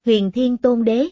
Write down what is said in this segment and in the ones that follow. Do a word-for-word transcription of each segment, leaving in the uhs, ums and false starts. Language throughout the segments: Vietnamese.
Huyền Thiên Tôn Đế.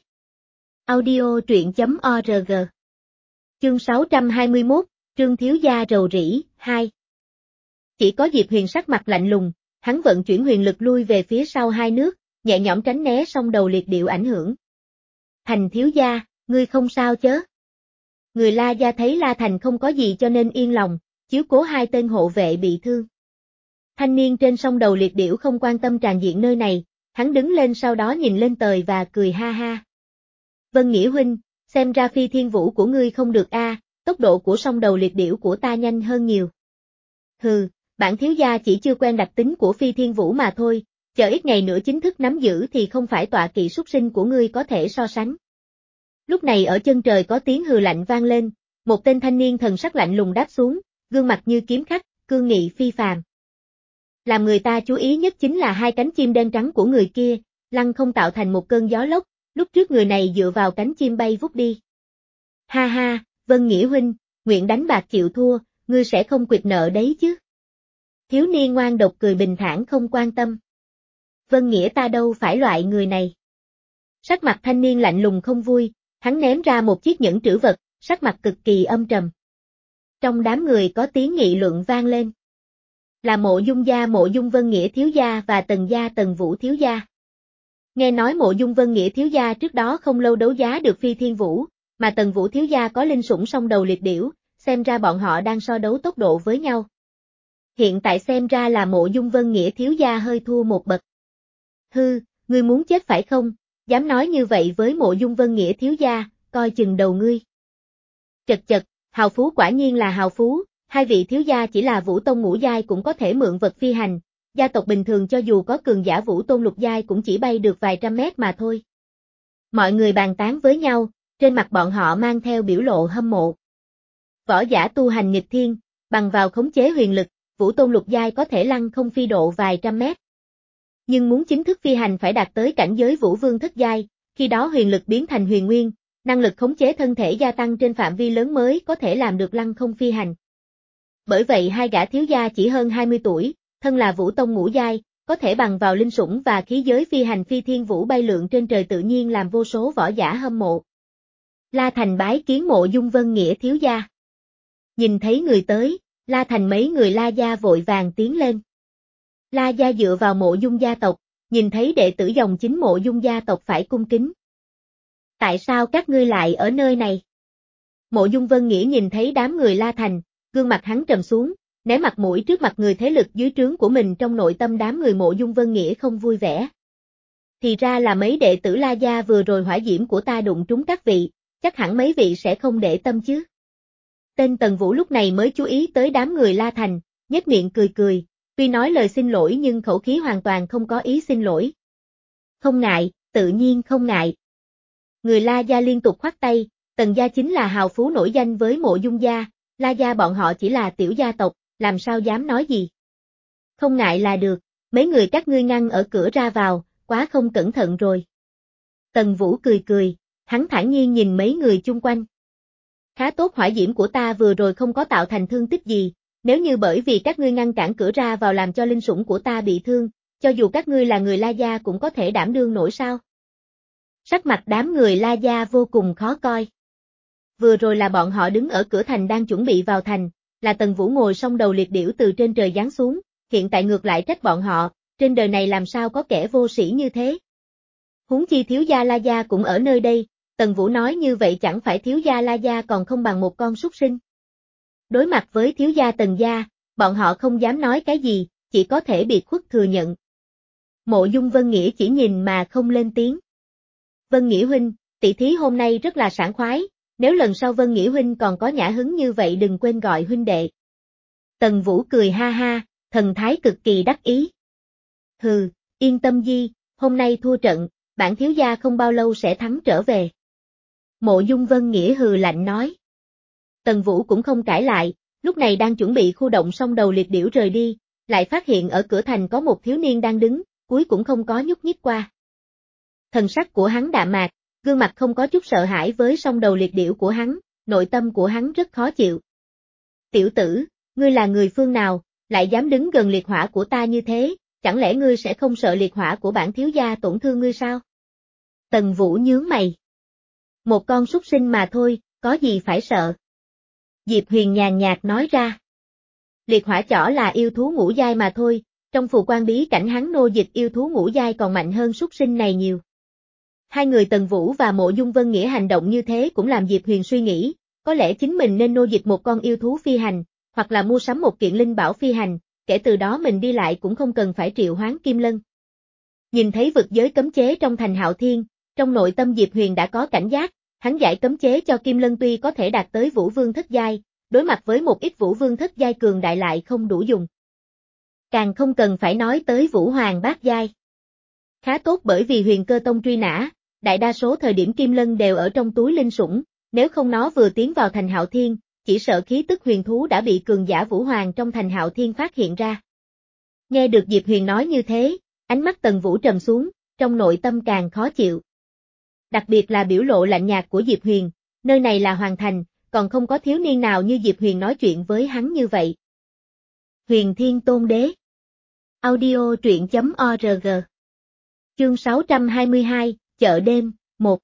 Audio truyện chấm org. Chương sáu trăm hai mươi mốt, Trương Thiếu Gia rầu rĩ, hai. Chỉ có Diệp Huyền sắc mặt lạnh lùng, hắn vận chuyển huyền lực lui về phía sau hai nước, nhẹ nhõm tránh né song đầu liệt điệu ảnh hưởng. Thành Thiếu Gia, ngươi không sao chớ? Người La Gia thấy La Thành không có gì cho nên yên lòng, chiếu cố hai tên hộ vệ bị thương. Thanh niên trên song đầu liệt điểu không quan tâm tràn diện nơi này, hắn đứng lên sau đó nhìn lên trời và cười ha ha. Vân Nghĩa huynh, xem ra phi thiên vũ của ngươi không được a, tốc độ của song đầu liệt điểu của ta nhanh hơn nhiều. Hừ, bản thiếu gia chỉ chưa quen đặc tính của phi thiên vũ mà thôi, chờ ít ngày nữa chính thức nắm giữ thì không phải tọa kỵ súc sinh của ngươi có thể so sánh. Lúc này ở chân trời có tiếng hừ lạnh vang lên, một tên thanh niên thần sắc lạnh lùng đáp xuống, gương mặt như kiếm khắc, cương nghị phi phàm. Làm người ta chú ý nhất chính là hai cánh chim đen trắng của người kia, lăng không tạo thành một cơn gió lốc, lúc trước người này dựa vào cánh chim bay vút đi. Ha ha, Vân Nghĩa huynh, nguyện đánh bạc chịu thua, ngươi sẽ không quỵt nợ đấy chứ. Thiếu niên ngoan độc cười bình thản không quan tâm. Vân Nghĩa ta đâu phải loại người này. Sắc mặt thanh niên lạnh lùng không vui, hắn ném ra một chiếc nhẫn trữ vật, sắc mặt cực kỳ âm trầm. Trong đám người có tiếng nghị luận vang lên. Là Mộ Dung gia Mộ Dung Vân Nghĩa thiếu gia và Tần gia Tần Vũ thiếu gia. Nghe nói Mộ Dung Vân Nghĩa thiếu gia trước đó không lâu đấu giá được phi thiên vũ, mà Tần Vũ thiếu gia có linh sủng song đầu liệt điểu, xem ra bọn họ đang so đấu tốc độ với nhau. Hiện tại xem ra là Mộ Dung Vân Nghĩa thiếu gia hơi thua một bậc. Hư, ngươi muốn chết phải không? Dám nói như vậy với Mộ Dung Vân Nghĩa thiếu gia, coi chừng đầu ngươi. Chật chật, hào phú quả nhiên là hào phú. Hai vị thiếu gia chỉ là vũ tông ngũ giai cũng có thể mượn vật phi hành, gia tộc bình thường cho dù có cường giả vũ tôn lục giai cũng chỉ bay được vài trăm mét mà thôi. Mọi người bàn tán với nhau, trên mặt bọn họ mang theo biểu lộ hâm mộ. Võ giả tu hành nghịch thiên, bằng vào khống chế huyền lực, vũ tôn lục giai có thể lăng không phi độ vài trăm mét. Nhưng muốn chính thức phi hành phải đạt tới cảnh giới vũ vương thất giai, khi đó huyền lực biến thành huyền nguyên, năng lực khống chế thân thể gia tăng trên phạm vi lớn mới có thể làm được lăng không phi hành. Bởi vậy hai gã thiếu gia chỉ hơn hai mươi tuổi, thân là vũ tông ngũ giai, có thể bằng vào linh sủng và khí giới phi hành phi thiên vũ bay lượn trên trời tự nhiên làm vô số võ giả hâm mộ. La Thành bái kiến Mộ Dung Vân Nghĩa thiếu gia. Nhìn thấy người tới, La Thành mấy người La gia vội vàng tiến lên. La gia dựa vào Mộ Dung gia tộc, nhìn thấy đệ tử dòng chính Mộ Dung gia tộc phải cung kính. Tại sao các ngươi lại ở nơi này? Mộ Dung Vân Nghĩa nhìn thấy đám người La Thành, gương mặt hắn trầm xuống, né mặt mũi trước mặt người thế lực dưới trướng của mình, trong nội tâm đám người Mộ Dung Vân Nghĩa không vui vẻ. Thì ra là mấy đệ tử La gia vừa rồi hỏa diễm của ta đụng trúng các vị, chắc hẳn mấy vị sẽ không để tâm chứ. Tên Tần Vũ lúc này mới chú ý tới đám người La Thành, nhếch miệng cười cười, tuy nói lời xin lỗi nhưng khẩu khí hoàn toàn không có ý xin lỗi. Không ngại, tự nhiên không ngại. Người La gia liên tục khoát tay, Tần gia chính là hào phú nổi danh với Mộ Dung gia. La gia bọn họ chỉ là tiểu gia tộc, làm sao dám nói gì. Không ngại là được, mấy người các ngươi ngăn ở cửa ra vào, quá không cẩn thận rồi. Tần Vũ cười cười, hắn thản nhiên nhìn mấy người chung quanh. Khá tốt, hỏa diễm của ta vừa rồi không có tạo thành thương tích gì, nếu như bởi vì các ngươi ngăn cản cửa ra vào làm cho linh sủng của ta bị thương, cho dù các ngươi là người La gia cũng có thể đảm đương nổi sao. Sắc mặt đám người La gia vô cùng khó coi. Vừa rồi là bọn họ đứng ở cửa thành đang chuẩn bị vào thành, là Tần Vũ ngồi song đầu liệt điểu từ trên trời giáng xuống, hiện tại ngược lại trách bọn họ, trên đời này làm sao có kẻ vô sĩ như thế. Huống chi thiếu gia La gia cũng ở nơi đây, Tần Vũ nói như vậy chẳng phải thiếu gia La gia còn không bằng một con súc sinh. Đối mặt với thiếu gia Tần gia, bọn họ không dám nói cái gì, chỉ có thể biệt khuất thừa nhận. Mộ Dung Vân Nghĩa chỉ nhìn mà không lên tiếng. Vân Nghĩa huynh, tỷ thí hôm nay rất là sảng khoái. Nếu lần sau Vân Nghĩa huynh còn có nhã hứng như vậy đừng quên gọi huynh đệ. Tần Vũ cười ha ha, thần thái cực kỳ đắc ý. Hừ, yên tâm di, hôm nay thua trận, bản thiếu gia không bao lâu sẽ thắng trở về. Mộ Dung Vân Nghĩa hừ lạnh nói. Tần Vũ cũng không cãi lại, lúc này đang chuẩn bị khu động song đầu liệt điểu rời đi, lại phát hiện ở cửa thành có một thiếu niên đang đứng, cuối cũng không có nhúc nhích qua. Thần sắc của hắn đạm mạc, gương mặt không có chút sợ hãi với song đầu liệt điểu của hắn, nội tâm của hắn rất khó chịu. Tiểu tử, ngươi là người phương nào, lại dám đứng gần liệt hỏa của ta như thế, chẳng lẽ ngươi sẽ không sợ liệt hỏa của bản thiếu gia tổn thương ngươi sao? Tần Vũ nhướng mày. Một con súc sinh mà thôi, có gì phải sợ. Diệp Huyền nhàn nhạt nói ra. Liệt hỏa chỏ là yêu thú ngũ giai mà thôi, trong phù quan bí cảnh hắn nô dịch yêu thú ngũ giai còn mạnh hơn súc sinh này nhiều. Hai người Tần Vũ và Mộ Dung Vân Nghĩa hành động như thế cũng làm Diệp Huyền suy nghĩ, có lẽ chính mình nên nô dịch một con yêu thú phi hành, hoặc là mua sắm một kiện linh bảo phi hành, kể từ đó mình đi lại cũng không cần phải triệu hoán Kim Lân. Nhìn thấy vực giới cấm chế trong thành Hạo Thiên, trong nội tâm Diệp Huyền đã có cảnh giác, hắn giải cấm chế cho Kim Lân tuy có thể đạt tới Vũ Vương thất giai, đối mặt với một ít Vũ Vương thất giai cường đại lại không đủ dùng. Càng không cần phải nói tới Vũ Hoàng bát giai. Khá tốt bởi vì Huyền Cơ Tông truy nã, đại đa số thời điểm Kim Lân đều ở trong túi linh sủng, nếu không nó vừa tiến vào thành Hạo Thiên, chỉ sợ khí tức huyền thú đã bị cường giả Vũ Hoàng trong thành Hạo Thiên phát hiện ra. Nghe được Diệp Huyền nói như thế, ánh mắt Tần Vũ trầm xuống, trong nội tâm càng khó chịu. Đặc biệt là biểu lộ lạnh nhạt của Diệp Huyền, nơi này là Hoàng Thành, còn không có thiếu niên nào như Diệp Huyền nói chuyện với hắn như vậy. Huyền Thiên Tôn Đế. Audio truyện chấm org. Chương sáu trăm hai mươi hai, chợ đêm, một.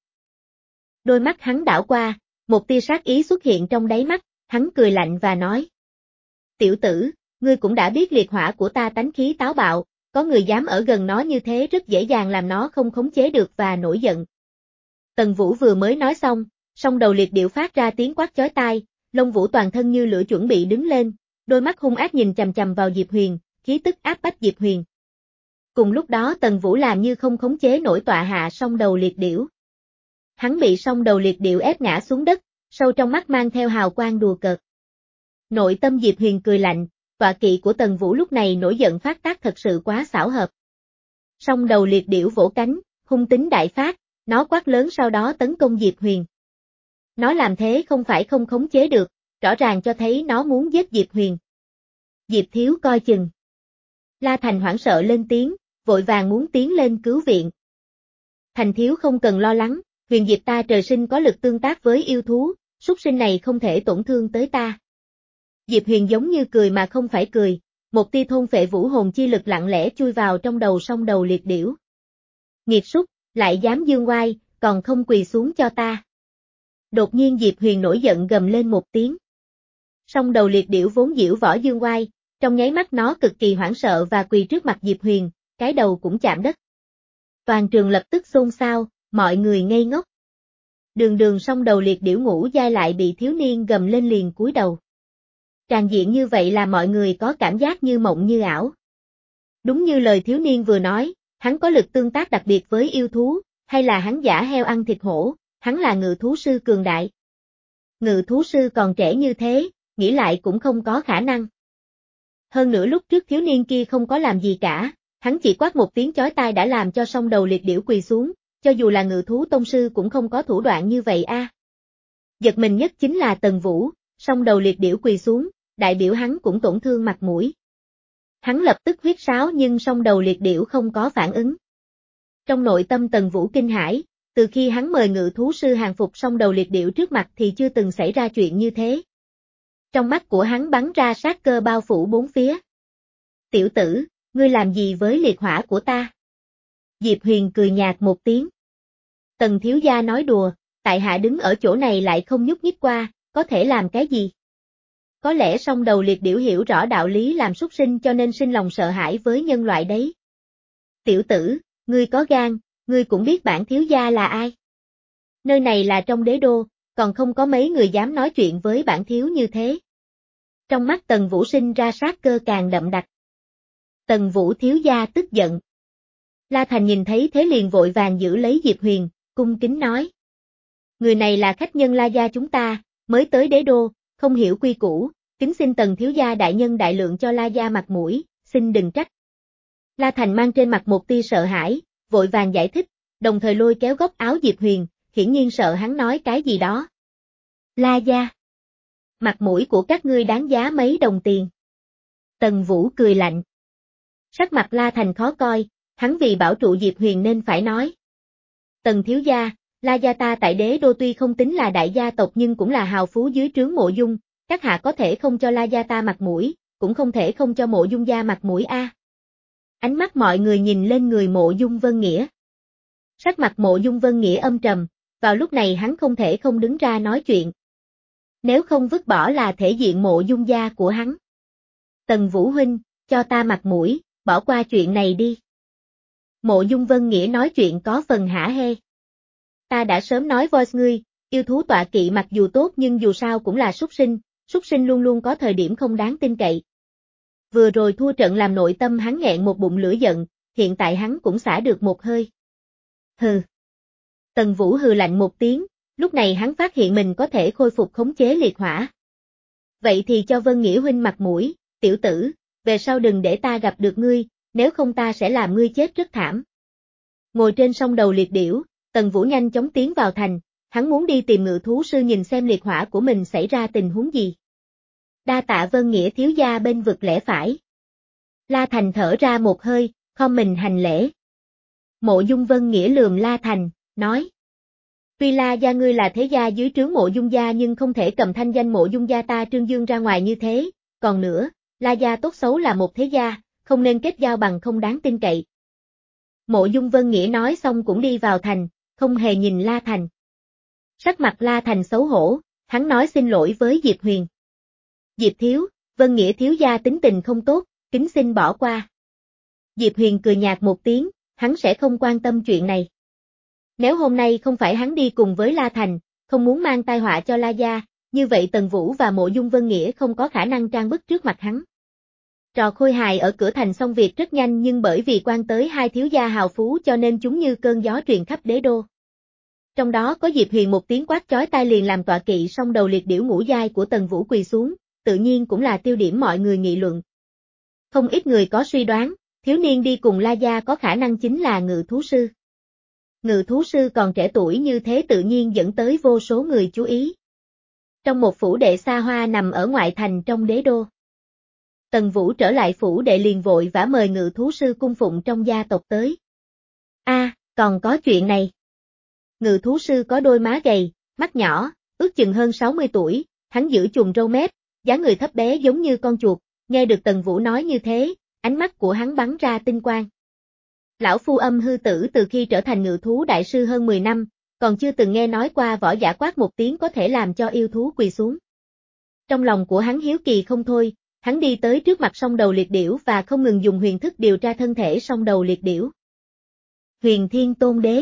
Đôi mắt hắn đảo qua, một tia sát ý xuất hiện trong đáy mắt, hắn cười lạnh và nói. Tiểu tử, ngươi cũng đã biết liệt hỏa của ta tánh khí táo bạo, có người dám ở gần nó như thế rất dễ dàng làm nó không khống chế được và nổi giận. Tần Vũ vừa mới nói xong, song đầu liệt điểu phát ra tiếng quát chói tai, lông vũ toàn thân như lửa chuẩn bị đứng lên, đôi mắt hung ác nhìn chằm chằm vào Diệp Huyền, khí tức áp bách Diệp Huyền. Cùng lúc đó Tần Vũ làm như không khống chế nổi tọa hạ song đầu liệt điểu. Hắn bị song đầu liệt điểu ép ngã xuống đất, sâu trong mắt mang theo hào quang đùa cợt. Nội tâm Diệp Huyền cười lạnh, tọa kỵ của Tần Vũ lúc này nổi giận phát tác thật sự quá xảo hợp. Song đầu liệt điểu vỗ cánh, hung tính đại phát, nó quát lớn sau đó tấn công Diệp Huyền. Nó làm thế không phải không khống chế được, rõ ràng cho thấy nó muốn giết Diệp Huyền. Diệp thiếu coi chừng. La Thành hoảng sợ lên tiếng, vội vàng muốn tiến lên cứu viện. Thành thiếu không cần lo lắng, Huyền Diệp ta trời sinh có lực tương tác với yêu thú, súc sinh này không thể tổn thương tới ta. Diệp Huyền giống như cười mà không phải cười, một tia thôn phệ vũ hồn chi lực lặng lẽ chui vào trong đầu song đầu liệt điểu. Nghiệt súc, lại dám dương oai, còn không quỳ xuống cho ta. Đột nhiên Diệp Huyền nổi giận gầm lên một tiếng. Song đầu liệt điểu vốn diễu võ dương oai, trong nháy mắt nó cực kỳ hoảng sợ và quỳ trước mặt Diệp Huyền, cái đầu cũng chạm đất. Toàn trường lập tức xôn xao, mọi người ngây ngốc. Đường đường song đầu liệt điểu ngũ giai lại bị thiếu niên gầm lên liền cúi đầu. Tràn diện như vậy là mọi người có cảm giác như mộng như ảo. Đúng như lời thiếu niên vừa nói, hắn có lực tương tác đặc biệt với yêu thú, hay là hắn giả heo ăn thịt hổ, hắn là ngự thú sư cường đại. Ngự thú sư còn trẻ như thế, nghĩ lại cũng không có khả năng. Hơn nữa lúc trước thiếu niên kia không có làm gì cả, hắn chỉ quát một tiếng chói tai đã làm cho song đầu liệt điểu quỳ xuống, cho dù là ngự thú tông sư cũng không có thủ đoạn như vậy a. À. Giật mình nhất chính là Tần Vũ, song đầu liệt điểu quỳ xuống, đại biểu hắn cũng tổn thương mặt mũi. Hắn lập tức huyết sáo nhưng song đầu liệt điểu không có phản ứng. Trong nội tâm Tần Vũ kinh hãi, từ khi hắn mời ngự thú sư hàng phục song đầu liệt điểu trước mặt thì chưa từng xảy ra chuyện như thế. Trong mắt của hắn bắn ra sát cơ bao phủ bốn phía. Tiểu tử, ngươi làm gì với liệt hỏa của ta? Diệp Huyền cười nhạt một tiếng. Tần thiếu gia nói đùa, tại hạ đứng ở chỗ này lại không nhúc nhích qua, có thể làm cái gì? Có lẽ song đầu liệt điểu hiểu rõ đạo lý làm súc sinh cho nên sinh lòng sợ hãi với nhân loại đấy. Tiểu tử, ngươi có gan, ngươi cũng biết bản thiếu gia là ai. Nơi này là trong đế đô, còn không có mấy người dám nói chuyện với bản thiếu như thế. Trong mắt Tần Vũ sinh ra sát cơ càng đậm đặc. Tần Vũ thiếu gia tức giận. La Thành nhìn thấy thế liền vội vàng giữ lấy Diệp Huyền, cung kính nói. Người này là khách nhân La gia chúng ta, mới tới đế đô, không hiểu quy củ, kính xin Tần thiếu gia đại nhân đại lượng cho La gia mặt mũi, xin đừng trách. La Thành mang trên mặt một tia sợ hãi, vội vàng giải thích, đồng thời lôi kéo góc áo Diệp Huyền, hiển nhiên sợ hắn nói cái gì đó. La gia. Mặt mũi của các ngươi đáng giá mấy đồng tiền. Tần Vũ cười lạnh. Sắc mặt La Thành khó coi, hắn vì bảo trụ Diệp Huyền nên phải nói. Tần thiếu gia, La gia ta tại đế đô tuy không tính là đại gia tộc nhưng cũng là hào phú dưới trướng Mộ Dung, các hạ có thể không cho La gia ta mặt mũi, cũng không thể không cho Mộ Dung gia mặt mũi a. Ánh mắt mọi người nhìn lên người Mộ Dung Vân Nghĩa. Sắc mặt Mộ Dung Vân Nghĩa âm trầm, vào lúc này hắn không thể không đứng ra nói chuyện. Nếu không vứt bỏ là thể diện Mộ Dung gia của hắn. Tần Vũ huynh, cho ta mặt mũi, bỏ qua chuyện này đi. Mộ Dung Vân Nghĩa nói chuyện có phần hả hê. Ta đã sớm nói voice ngươi, yêu thú tọa kỵ mặc dù tốt nhưng dù sao cũng là súc sinh, súc sinh luôn luôn có thời điểm không đáng tin cậy. Vừa rồi thua trận làm nội tâm hắn nghẹn một bụng lửa giận, hiện tại hắn cũng xả được một hơi. Hừ. Tần Vũ hừ lạnh một tiếng, lúc này hắn phát hiện mình có thể khôi phục khống chế liệt hỏa. Vậy thì cho Vân Nghĩa huynh mặt mũi, tiểu tử, về sau đừng để ta gặp được ngươi, nếu không ta sẽ làm ngươi chết rất thảm. Ngồi trên sông đầu liệt điểu, Tần Vũ nhanh chóng tiến vào thành, hắn muốn đi tìm ngự thú sư nhìn xem liệt hỏa của mình xảy ra tình huống gì. Đa tạ Vân Nghĩa thiếu gia bên vực lẽ phải. La Thành thở ra một hơi, khom mình hành lễ. Mộ Dung Vân Nghĩa lườm La Thành, nói. Tuy La gia ngươi là thế gia dưới trướng Mộ Dung gia nhưng không thể cầm thanh danh Mộ Dung gia ta trương dương ra ngoài như thế, còn nữa, La gia tốt xấu là một thế gia, không nên kết giao bằng không đáng tin cậy. Mộ Dung Vân Nghĩa nói xong cũng đi vào thành, không hề nhìn La Thành. Sắc mặt La Thành xấu hổ, hắn nói xin lỗi với Diệp Huyền. Diệp thiếu, Vân Nghĩa thiếu gia tính tình không tốt, kính xin bỏ qua. Diệp Huyền cười nhạt một tiếng, hắn sẽ không quan tâm chuyện này. Nếu hôm nay không phải hắn đi cùng với La Thành, không muốn mang tai họa cho La gia, như vậy Tần Vũ và Mộ Dung Vân Nghĩa không có khả năng trang bức trước mặt hắn. Trò khôi hài ở cửa thành xong việc rất nhanh nhưng bởi vì quan tới hai thiếu gia hào phú cho nên chúng như cơn gió truyền khắp đế đô. Trong đó có Diệp Huyền một tiếng quát chói tai liền làm tọa kỵ song đầu liệt điểu ngũ giai của Tần Vũ quỳ xuống, tự nhiên cũng là tiêu điểm mọi người nghị luận. Không ít người có suy đoán, thiếu niên đi cùng La gia có khả năng chính là ngự thú sư. Ngự thú sư còn trẻ tuổi như thế tự nhiên dẫn tới vô số người chú ý. Trong một phủ đệ xa hoa nằm ở ngoại thành trong đế đô. Tần Vũ trở lại phủ đệ liền vội vã mời ngự thú sư cung phụng trong gia tộc tới. A, à, còn có chuyện này. Ngự thú sư có đôi má gầy, mắt nhỏ, ước chừng hơn sáu mươi tuổi, hắn giữ chùm râu mép, dáng người thấp bé giống như con chuột, nghe được Tần Vũ nói như thế, ánh mắt của hắn bắn ra tinh quang. Lão phu Âm Hư Tử từ khi trở thành ngự thú đại sư hơn mười năm, còn chưa từng nghe nói qua võ giả quát một tiếng có thể làm cho yêu thú quỳ xuống. Trong lòng của hắn hiếu kỳ không thôi, hắn đi tới trước mặt song đầu liệt điểu và không ngừng dùng huyền thức điều tra thân thể song đầu liệt điểu. Huyền Thiên Tôn Đế.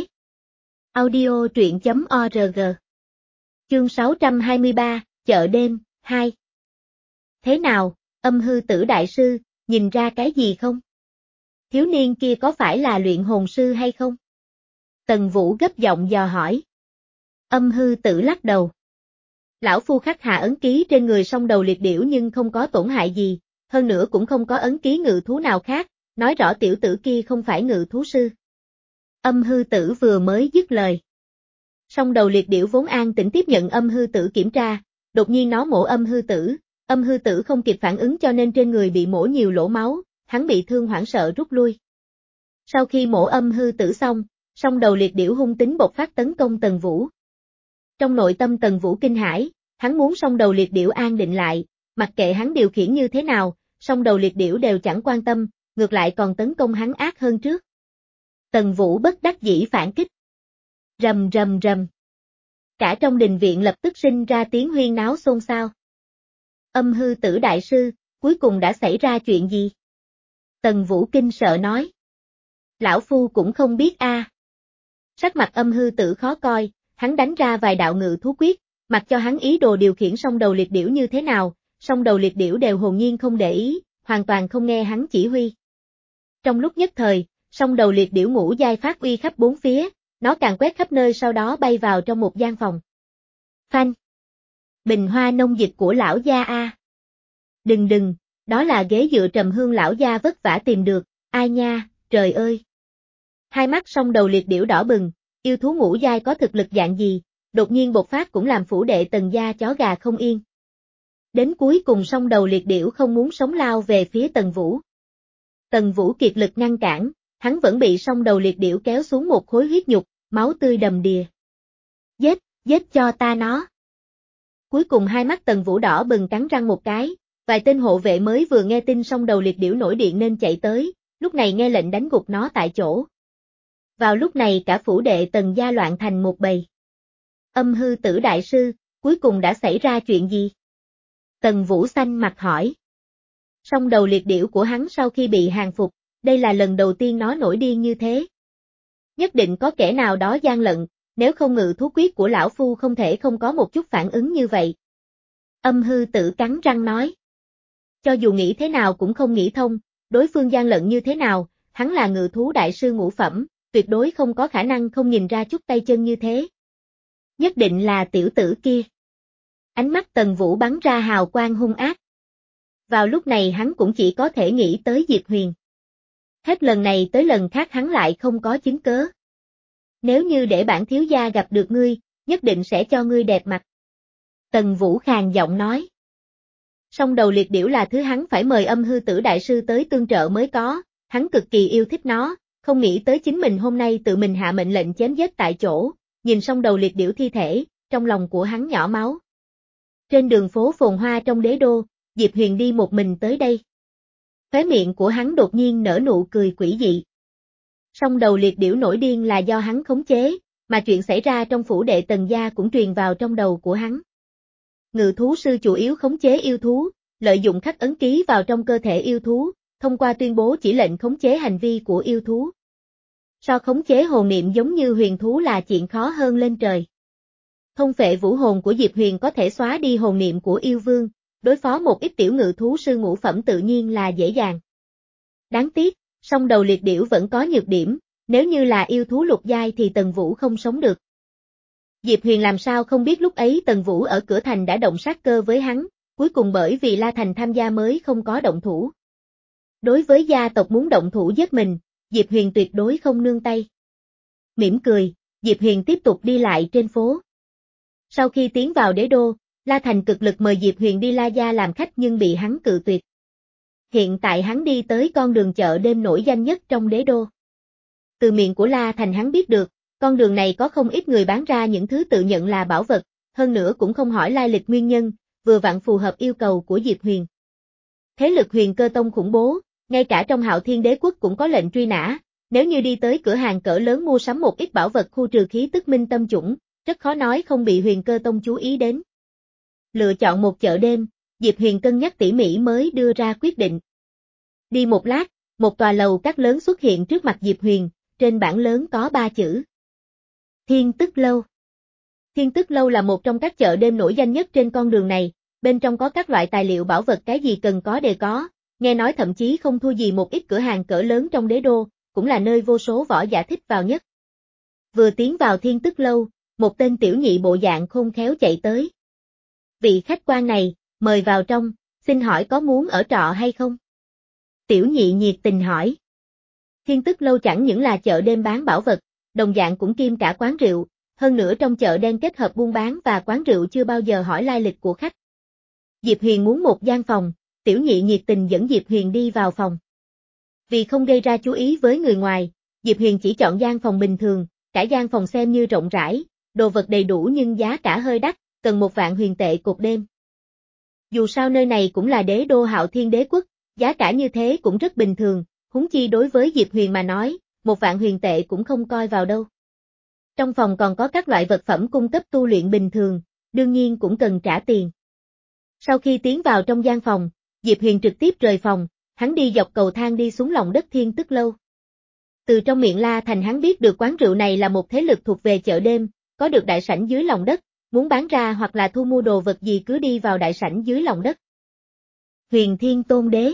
Audio truyện chấm org. Chương sáu trăm hai mươi ba, chợ đêm, hai. Thế nào, Âm Hư Tử đại sư, nhìn ra cái gì không? Thiếu niên kia có phải là luyện hồn sư hay không? Tần Vũ gấp giọng dò hỏi. Âm Hư Tử lắc đầu. Lão phu khắc hạ ấn ký trên người song đầu liệt điểu nhưng không có tổn hại gì, hơn nữa cũng không có ấn ký ngự thú nào khác, nói rõ tiểu tử kia không phải ngự thú sư. Âm Hư Tử vừa mới dứt lời. Song đầu liệt điểu vốn an tĩnh tiếp nhận Âm Hư Tử kiểm tra, đột nhiên nó mổ Âm Hư Tử, Âm Hư Tử không kịp phản ứng cho nên trên người bị mổ nhiều lỗ máu, hắn bị thương hoảng sợ rút lui. Sau khi mổ Âm Hư Tử xong, song đầu liệt điểu hung tính bộc phát tấn công Tần Vũ. Trong nội tâm Tần Vũ kinh hãi, hắn muốn song đầu liệt điểu an định lại, mặc kệ hắn điều khiển như thế nào, song đầu liệt điểu đều chẳng quan tâm, ngược lại còn tấn công hắn ác hơn trước. Tần Vũ bất đắc dĩ phản kích. Rầm rầm rầm. Cả trong đình viện lập tức sinh ra tiếng huyên náo xôn xao. Âm Hư Tử đại sư, cuối cùng đã xảy ra chuyện gì? Tần Vũ kinh sợ nói. Lão phu cũng không biết a. À. Sắc mặt Âm Hư Tử khó coi, hắn đánh ra vài đạo ngự thú quyết, mặc cho hắn ý đồ điều khiển song đầu liệt điểu như thế nào, song đầu liệt điểu đều hồn nhiên không để ý, hoàn toàn không nghe hắn chỉ huy. Trong lúc nhất thời, song đầu liệt điểu ngũ giai phát uy khắp bốn phía, nó càng quét khắp nơi sau đó bay vào trong một gian phòng. Phanh! Bình hoa nông dịch của lão gia a. Đừng đừng, đó là ghế dựa trầm hương lão gia vất vả tìm được, ai nha, trời ơi! Hai mắt song đầu liệt điểu đỏ bừng, yêu thú ngũ giai có thực lực dạng gì, đột nhiên bộc phát cũng làm phủ đệ Tần gia chó gà không yên. Đến cuối cùng song đầu liệt điểu không muốn sống lao về phía Tần Vũ. Tần Vũ kiệt lực ngăn cản, hắn vẫn bị song đầu liệt điểu kéo xuống một khối huyết nhục, máu tươi đầm đìa. Giết, giết cho ta nó. Cuối cùng hai mắt Tần Vũ đỏ bừng cắn răng một cái, vài tên hộ vệ mới vừa nghe tin song đầu liệt điểu nổi điện nên chạy tới, lúc này nghe lệnh đánh gục nó tại chỗ. Vào lúc này cả phủ đệ Tần gia loạn thành một bầy. Âm hư tử đại sư, cuối cùng đã xảy ra chuyện gì? Tần Vũ xanh mặt hỏi. Song đầu liệt điểu của hắn sau khi bị hàng phục, đây là lần đầu tiên nó nổi điên như thế. Nhất định có kẻ nào đó gian lận, nếu không ngự thú quyết của lão phu không thể không có một chút phản ứng như vậy. Âm hư tử cắn răng nói. Cho dù nghĩ thế nào cũng không nghĩ thông, đối phương gian lận như thế nào, hắn là ngự thú đại sư ngũ phẩm, tuyệt đối không có khả năng không nhìn ra chút tay chân như thế. Nhất định là tiểu tử kia. Ánh mắt Tần Vũ bắn ra hào quang hung ác. Vào lúc này hắn cũng chỉ có thể nghĩ tới Diệp Huyền. Hết lần này tới lần khác hắn lại không có chứng cớ. Nếu như để bản thiếu gia gặp được ngươi, nhất định sẽ cho ngươi đẹp mặt. Tần Vũ khàn giọng nói. Song đầu liệt điểu là thứ hắn phải mời âm hư tử đại sư tới tương trợ mới có, hắn cực kỳ yêu thích nó, không nghĩ tới chính mình hôm nay tự mình hạ mệnh lệnh chém giết tại chỗ, nhìn song đầu liệt điểu thi thể, trong lòng của hắn nhỏ máu. Trên đường phố phồn hoa trong đế đô, Diệp Huyền đi một mình tới đây. Khóe miệng của hắn đột nhiên nở nụ cười quỷ dị. Song đầu liệt điểu nổi điên là do hắn khống chế, mà chuyện xảy ra trong phủ đệ Tần gia cũng truyền vào trong đầu của hắn. Ngự thú sư chủ yếu khống chế yêu thú, lợi dụng khắc ấn ký vào trong cơ thể yêu thú, thông qua tuyên bố chỉ lệnh khống chế hành vi của yêu thú. So khống chế hồn niệm giống như huyền thú là chuyện khó hơn lên trời. Thông phệ vũ hồn của Diệp Huyền có thể xóa đi hồn niệm của yêu vương, đối phó một ít tiểu ngự thú sư ngũ phẩm tự nhiên là dễ dàng. Đáng tiếc, song đầu liệt điểu vẫn có nhược điểm, nếu như là yêu thú lục giai thì Tần Vũ không sống được. Diệp Huyền làm sao không biết lúc ấy Tần Vũ ở cửa thành đã động sát cơ với hắn, cuối cùng bởi vì La Thành tham gia mới không có động thủ. Đối với gia tộc muốn động thủ giết mình, Diệp Huyền tuyệt đối không nương tay. Mỉm cười, Diệp Huyền tiếp tục đi lại trên phố. Sau khi tiến vào đế đô, La Thành cực lực mời Diệp Huyền đi La gia làm khách nhưng bị hắn cự tuyệt. Hiện tại hắn đi tới con đường chợ đêm nổi danh nhất trong đế đô. Từ miệng của La Thành hắn biết được, con đường này có không ít người bán ra những thứ tự nhận là bảo vật, hơn nữa cũng không hỏi lai lịch nguyên nhân, vừa vặn phù hợp yêu cầu của Diệp Huyền. Thế lực Huyền Cơ Tông khủng bố, ngay cả trong Hạo Thiên Đế quốc cũng có lệnh truy nã, nếu như đi tới cửa hàng cỡ lớn mua sắm một ít bảo vật khu trừ khí tức minh tâm chủng, rất khó nói không bị Huyền Cơ Tông chú ý đến. Lựa chọn một chợ đêm, Diệp Huyền cân nhắc tỉ mỉ mới đưa ra quyết định. Đi một lát, một tòa lầu các lớn xuất hiện trước mặt Diệp Huyền, trên bảng lớn có ba chữ. Thiên Tức Lâu. Thiên Tức Lâu là một trong các chợ đêm nổi danh nhất trên con đường này, bên trong có các loại tài liệu bảo vật cái gì cần có đều có, nghe nói thậm chí không thua gì một ít cửa hàng cỡ lớn trong đế đô, cũng là nơi vô số võ giả thích vào nhất. Vừa tiến vào Thiên Tức Lâu, một tên tiểu nhị bộ dạng khôn khéo chạy tới. Vị khách quan này, mời vào trong, xin hỏi có muốn ở trọ hay không? Tiểu nhị nhiệt tình hỏi. Thiên Tức Lâu chẳng những là chợ đêm bán bảo vật, đồng dạng cũng kiêm cả quán rượu, hơn nữa trong chợ đen kết hợp buôn bán và quán rượu chưa bao giờ hỏi lai lịch của khách. Diệp Huyền muốn một gian phòng, tiểu nhị nhiệt tình dẫn Diệp Huyền đi vào phòng. Vì không gây ra chú ý với người ngoài, Diệp Huyền chỉ chọn gian phòng bình thường, cả gian phòng xem như rộng rãi, đồ vật đầy đủ nhưng giá cả hơi đắt, cần một vạn huyền tệ cột đêm. Dù sao nơi này cũng là đế đô Hạo Thiên Đế quốc, giá cả như thế cũng rất bình thường, huống chi đối với Diệp Huyền mà nói, một vạn huyền tệ cũng không coi vào đâu. Trong phòng còn có các loại vật phẩm cung cấp tu luyện bình thường, đương nhiên cũng cần trả tiền. Sau khi tiến vào trong gian phòng, Diệp Huyền trực tiếp rời phòng, hắn đi dọc cầu thang đi xuống lòng đất Thiên Tức Lâu. Từ trong miệng La Thành hắn biết được quán rượu này là một thế lực thuộc về chợ đêm, có được đại sảnh dưới lòng đất, muốn bán ra hoặc là thu mua đồ vật gì cứ đi vào đại sảnh dưới lòng đất. Huyền Thiên Tôn Đế.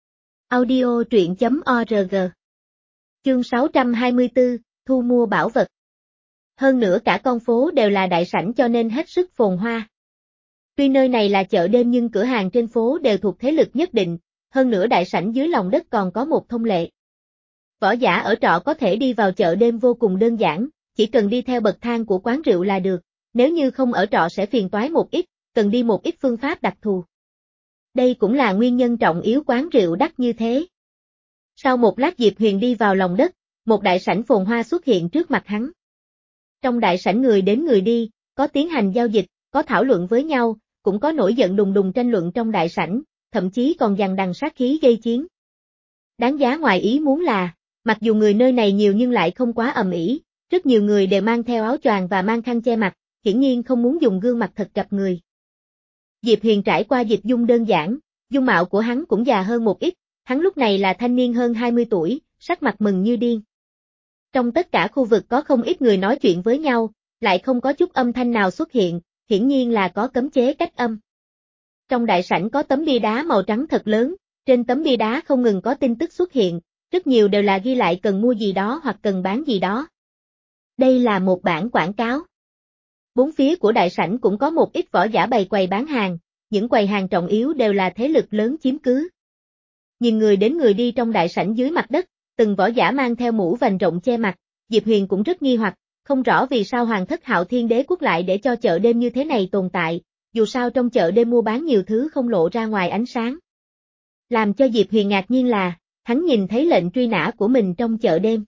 Audio truyện chấm org. Chương sáu trăm hai mươi tư, thu mua bảo vật. Hơn nữa cả con phố đều là đại sảnh cho nên hết sức phồn hoa. Tuy nơi này là chợ đêm nhưng cửa hàng trên phố đều thuộc thế lực nhất định, hơn nữa đại sảnh dưới lòng đất còn có một thông lệ. Võ giả ở trọ có thể đi vào chợ đêm vô cùng đơn giản, chỉ cần đi theo bậc thang của quán rượu là được, nếu như không ở trọ sẽ phiền toái một ít, cần đi một ít phương pháp đặc thù. Đây cũng là nguyên nhân trọng yếu quán rượu đắt như thế. Sau một lát Diệp Huyền đi vào lòng đất, một đại sảnh phồn hoa xuất hiện trước mặt hắn. Trong đại sảnh người đến người đi, có tiến hành giao dịch, có thảo luận với nhau, cũng có nổi giận đùng đùng tranh luận trong đại sảnh, thậm chí còn dằn đằng sát khí gây chiến. Đáng giá ngoài ý muốn là, Mặc dù người nơi này nhiều nhưng lại không quá ầm ĩ, rất nhiều người đều mang theo áo choàng và mang khăn che mặt, hiển nhiên không muốn dùng gương mặt thật gặp người. Diệp Huyền trải qua dịch dung đơn giản, dung mạo của hắn cũng già hơn một ít, hắn lúc này là thanh niên hơn hai mươi tuổi, sắc mặt mừng như điên. Trong tất cả khu vực có không ít người nói chuyện với nhau, lại không có chút âm thanh nào xuất hiện, hiển nhiên là có cấm chế cách âm. Trong đại sảnh có tấm bia đá màu trắng thật lớn, trên tấm bia đá không ngừng có tin tức xuất hiện, rất nhiều đều là ghi lại cần mua gì đó hoặc cần bán gì đó. Đây là một bản quảng cáo. Bốn phía của đại sảnh cũng có một ít võ giả bày quầy bán hàng, những quầy hàng trọng yếu đều là thế lực lớn chiếm cứ. Nhìn người đến người đi trong đại sảnh dưới mặt đất, từng võ giả mang theo mũ vành rộng che mặt, Diệp Huyền cũng rất nghi hoặc, không rõ vì sao Hoàng thất Hạo Thiên Đế quốc lại để cho chợ đêm như thế này tồn tại, dù sao trong chợ đêm mua bán nhiều thứ không lộ ra ngoài ánh sáng. Làm cho Diệp Huyền ngạc nhiên là, hắn nhìn thấy lệnh truy nã của mình trong chợ đêm.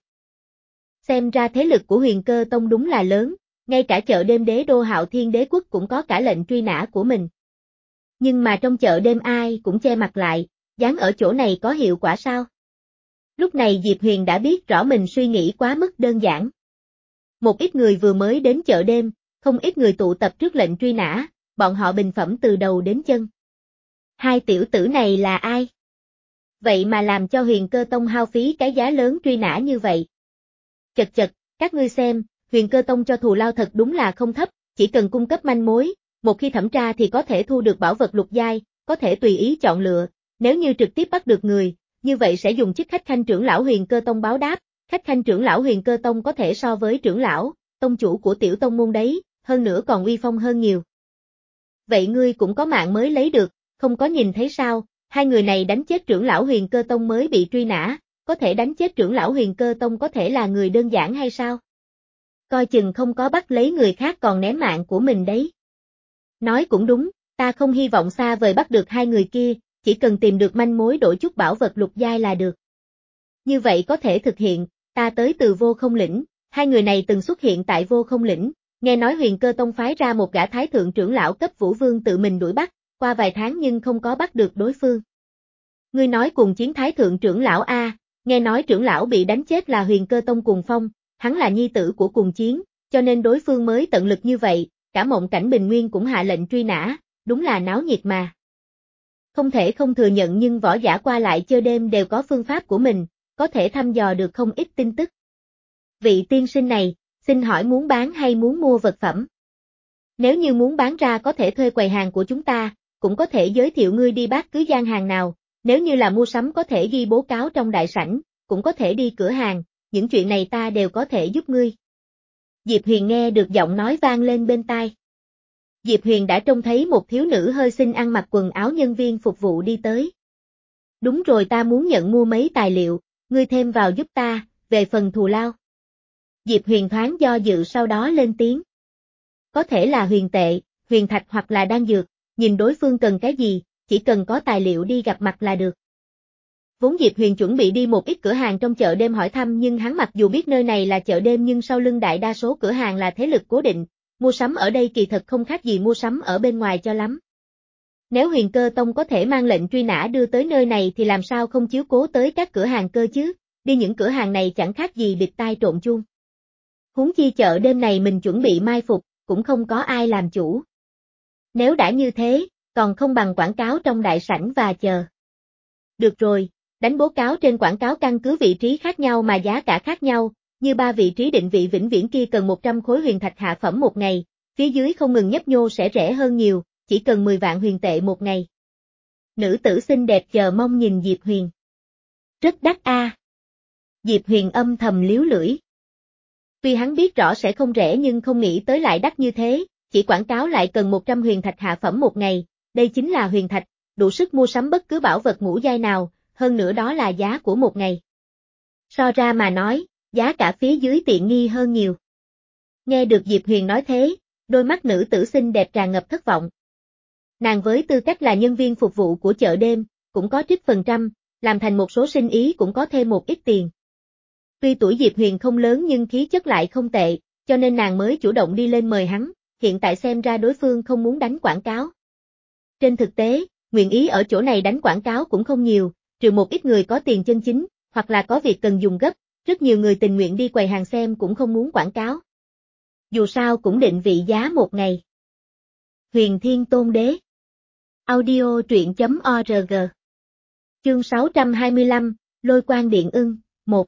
Xem ra thế lực của Huyền Cơ Tông đúng là lớn, ngay cả chợ đêm đế đô Hạo Thiên Đế quốc cũng có cả lệnh truy nã của mình. Nhưng mà trong chợ đêm ai cũng che mặt lại, dán ở chỗ này có hiệu quả sao? Lúc này Diệp Huyền đã biết rõ mình suy nghĩ quá mức đơn giản. Một ít người vừa mới đến chợ đêm, không ít người tụ tập trước lệnh truy nã, bọn họ bình phẩm từ đầu đến chân. Hai tiểu tử này là ai? Vậy mà làm cho Huyền Cơ Tông hao phí cái giá lớn truy nã như vậy. Chật chật, các ngươi xem, Huyền Cơ Tông cho thù lao thật đúng là không thấp, chỉ cần cung cấp manh mối, một khi thẩm tra thì có thể thu được bảo vật lục giai, có thể tùy ý chọn lựa, nếu như trực tiếp bắt được người, như vậy sẽ dùng chức khách khanh trưởng lão Huyền Cơ Tông báo đáp, khách khanh trưởng lão Huyền Cơ Tông có thể so với trưởng lão, tông chủ của tiểu tông môn đấy, hơn nữa còn uy phong hơn nhiều. Vậy ngươi cũng có mạng mới lấy được, không có nhìn thấy sao, hai người này đánh chết trưởng lão Huyền Cơ Tông mới bị truy nã, có thể đánh chết trưởng lão Huyền Cơ Tông có thể là người đơn giản hay sao? Coi chừng không có bắt lấy người khác còn ném mạng của mình đấy. Nói cũng đúng, ta không hy vọng xa vời bắt được hai người kia, chỉ cần tìm được manh mối đổi chút bảo vật lục giai là được. Như vậy có thể thực hiện, ta tới từ Vô Không Lĩnh, hai người này từng xuất hiện tại Vô Không Lĩnh, nghe nói Huyền Cơ Tông phái ra một gã thái thượng trưởng lão cấp Vũ Vương tự mình đuổi bắt, qua vài tháng nhưng không có bắt được đối phương. Ngươi nói cùng chiến thái thượng trưởng lão A, nghe nói trưởng lão bị đánh chết là Huyền Cơ Tông Cùng Phong, hắn là nhi tử của Cùng Chiến, cho nên đối phương mới tận lực như vậy, cả Mộng Cảnh Bình Nguyên cũng hạ lệnh truy nã, đúng là náo nhiệt mà. Không thể không thừa nhận nhưng võ giả qua lại chơi đêm đều có phương pháp của mình, có thể thăm dò được không ít tin tức. Vị tiên sinh này, xin hỏi muốn bán hay muốn mua vật phẩm? Nếu như muốn bán ra có thể thuê quầy hàng của chúng ta, cũng có thể giới thiệu ngươi đi bất cứ gian hàng nào, nếu như là mua sắm có thể ghi bố cáo trong đại sảnh, cũng có thể đi cửa hàng, những chuyện này ta đều có thể giúp ngươi. Diệp Huyền nghe được giọng nói vang lên bên tai. Diệp Huyền đã trông thấy một thiếu nữ hơi xinh ăn mặc quần áo nhân viên phục vụ đi tới. Đúng rồi, ta muốn nhận mua mấy tài liệu, ngươi thêm vào giúp ta, về phần thù lao. Diệp Huyền thoáng do dự sau đó lên tiếng. Có thể là huyền tệ, huyền thạch hoặc là đan dược, nhìn đối phương cần cái gì, chỉ cần có tài liệu đi gặp mặt là được. Vốn Diệp Huyền chuẩn bị đi một ít cửa hàng trong chợ đêm hỏi thăm nhưng hắn mặc dù biết nơi này là chợ đêm nhưng sau lưng đại đa số cửa hàng là thế lực cố định, mua sắm ở đây kỳ thật không khác gì mua sắm ở bên ngoài cho lắm. Nếu Huyền Cơ Tông có thể mang lệnh truy nã đưa tới nơi này thì làm sao không chiếu cố tới các cửa hàng cơ chứ, đi những cửa hàng này chẳng khác gì bịt tai trộn chuông. Huống chi chợ đêm này mình chuẩn bị mai phục, cũng không có ai làm chủ. Nếu đã như thế, còn không bằng quảng cáo trong đại sảnh và chờ. Được rồi, đánh bố cáo trên quảng cáo căn cứ vị trí khác nhau mà giá cả khác nhau, như ba vị trí định vị vĩnh viễn kia cần một trăm khối huyền thạch hạ phẩm một ngày, phía dưới không ngừng nhấp nhô sẽ rẻ hơn nhiều, chỉ cần mười vạn huyền tệ một ngày. Nữ tử xinh đẹp chờ mong nhìn Diệp Huyền. Rất đắt a. Diệp Huyền âm thầm liếu lưỡi. Tuy hắn biết rõ sẽ không rẻ nhưng không nghĩ tới lại đắt như thế, chỉ quảng cáo lại cần một trăm huyền thạch hạ phẩm một ngày, đây chính là huyền thạch, đủ sức mua sắm bất cứ bảo vật ngũ giai nào, hơn nữa đó là giá của một ngày. So ra mà nói, giá cả phía dưới tiện nghi hơn nhiều. Nghe được Diệp Huyền nói thế, đôi mắt nữ tử xinh đẹp tràn ngập thất vọng. Nàng với tư cách là nhân viên phục vụ của chợ đêm, cũng có trích phần trăm, làm thành một số sinh ý cũng có thêm một ít tiền. Tuy tuổi Diệp Huyền không lớn nhưng khí chất lại không tệ, cho nên nàng mới chủ động đi lên mời hắn, hiện tại xem ra đối phương không muốn đánh quảng cáo. Trên thực tế, nguyện ý ở chỗ này đánh quảng cáo cũng không nhiều, trừ một ít người có tiền chân chính, hoặc là có việc cần dùng gấp, rất nhiều người tình nguyện đi quầy hàng xem cũng không muốn quảng cáo. Dù sao cũng định vị giá một ngày. Huyền Thiên Tôn Đế. Audio truyện.org. Chương sáu trăm hai mươi lăm, Lôi Quang Điện Ưng, một.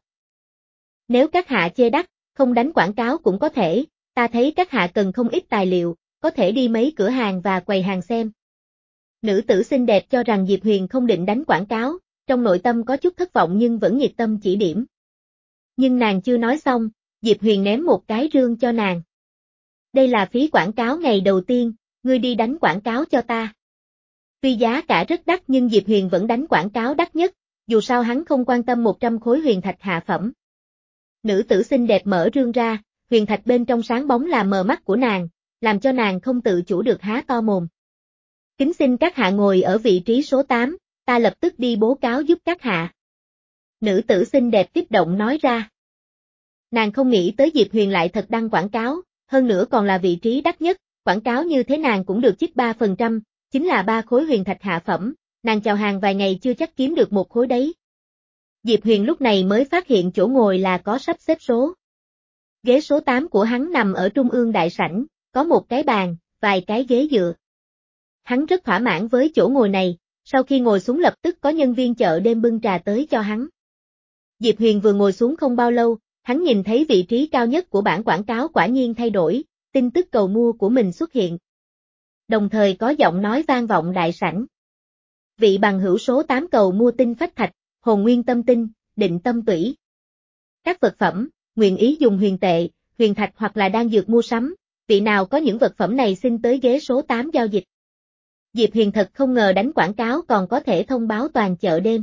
Nếu các hạ chê đắt, không đánh quảng cáo cũng có thể, ta thấy các hạ cần không ít tài liệu, có thể đi mấy cửa hàng và quầy hàng xem. Nữ tử xinh đẹp cho rằng Diệp Huyền không định đánh quảng cáo, trong nội tâm có chút thất vọng nhưng vẫn nhiệt tâm chỉ điểm. Nhưng nàng chưa nói xong, Diệp Huyền ném một cái rương cho nàng. Đây là phí quảng cáo ngày đầu tiên, ngươi đi đánh quảng cáo cho ta. Tuy giá cả rất đắt nhưng Diệp Huyền vẫn đánh quảng cáo đắt nhất, dù sao hắn không quan tâm một trăm khối huyền thạch hạ phẩm. Nữ tử xinh đẹp mở rương ra, huyền thạch bên trong sáng bóng là mờ mắt của nàng, làm cho nàng không tự chủ được há to mồm. Kính xin các hạ ngồi ở vị trí số tám, ta lập tức đi bố cáo giúp các hạ. Nữ tử xinh đẹp kích động nói ra. Nàng không nghĩ tới Diệp Huyền lại thật đăng quảng cáo, hơn nữa còn là vị trí đắt nhất, quảng cáo như thế nàng cũng được chích ba phần trăm, chính là ba khối huyền thạch hạ phẩm, nàng chào hàng vài ngày chưa chắc kiếm được một khối đấy. Diệp Huyền lúc này mới phát hiện chỗ ngồi là có sắp xếp số. Ghế số tám của hắn nằm ở trung ương đại sảnh, có một cái bàn, vài cái ghế dựa. Hắn rất thỏa mãn với chỗ ngồi này, sau khi ngồi xuống lập tức có nhân viên chợ đêm bưng trà tới cho hắn. Diệp Huyền vừa ngồi xuống không bao lâu, hắn nhìn thấy vị trí cao nhất của bảng quảng cáo quả nhiên thay đổi, tin tức cầu mua của mình xuất hiện. Đồng thời có giọng nói vang vọng đại sảnh. Vị bằng hữu số tám cầu mua tinh phách thạch, hồn nguyên tâm tinh, định tâm tủy. Các vật phẩm, nguyện ý dùng huyền tệ, huyền thạch hoặc là đan dược mua sắm, vị nào có những vật phẩm này xin tới ghế số tám giao dịch. Diệp Huyền thật không ngờ đánh quảng cáo còn có thể thông báo toàn chợ đêm.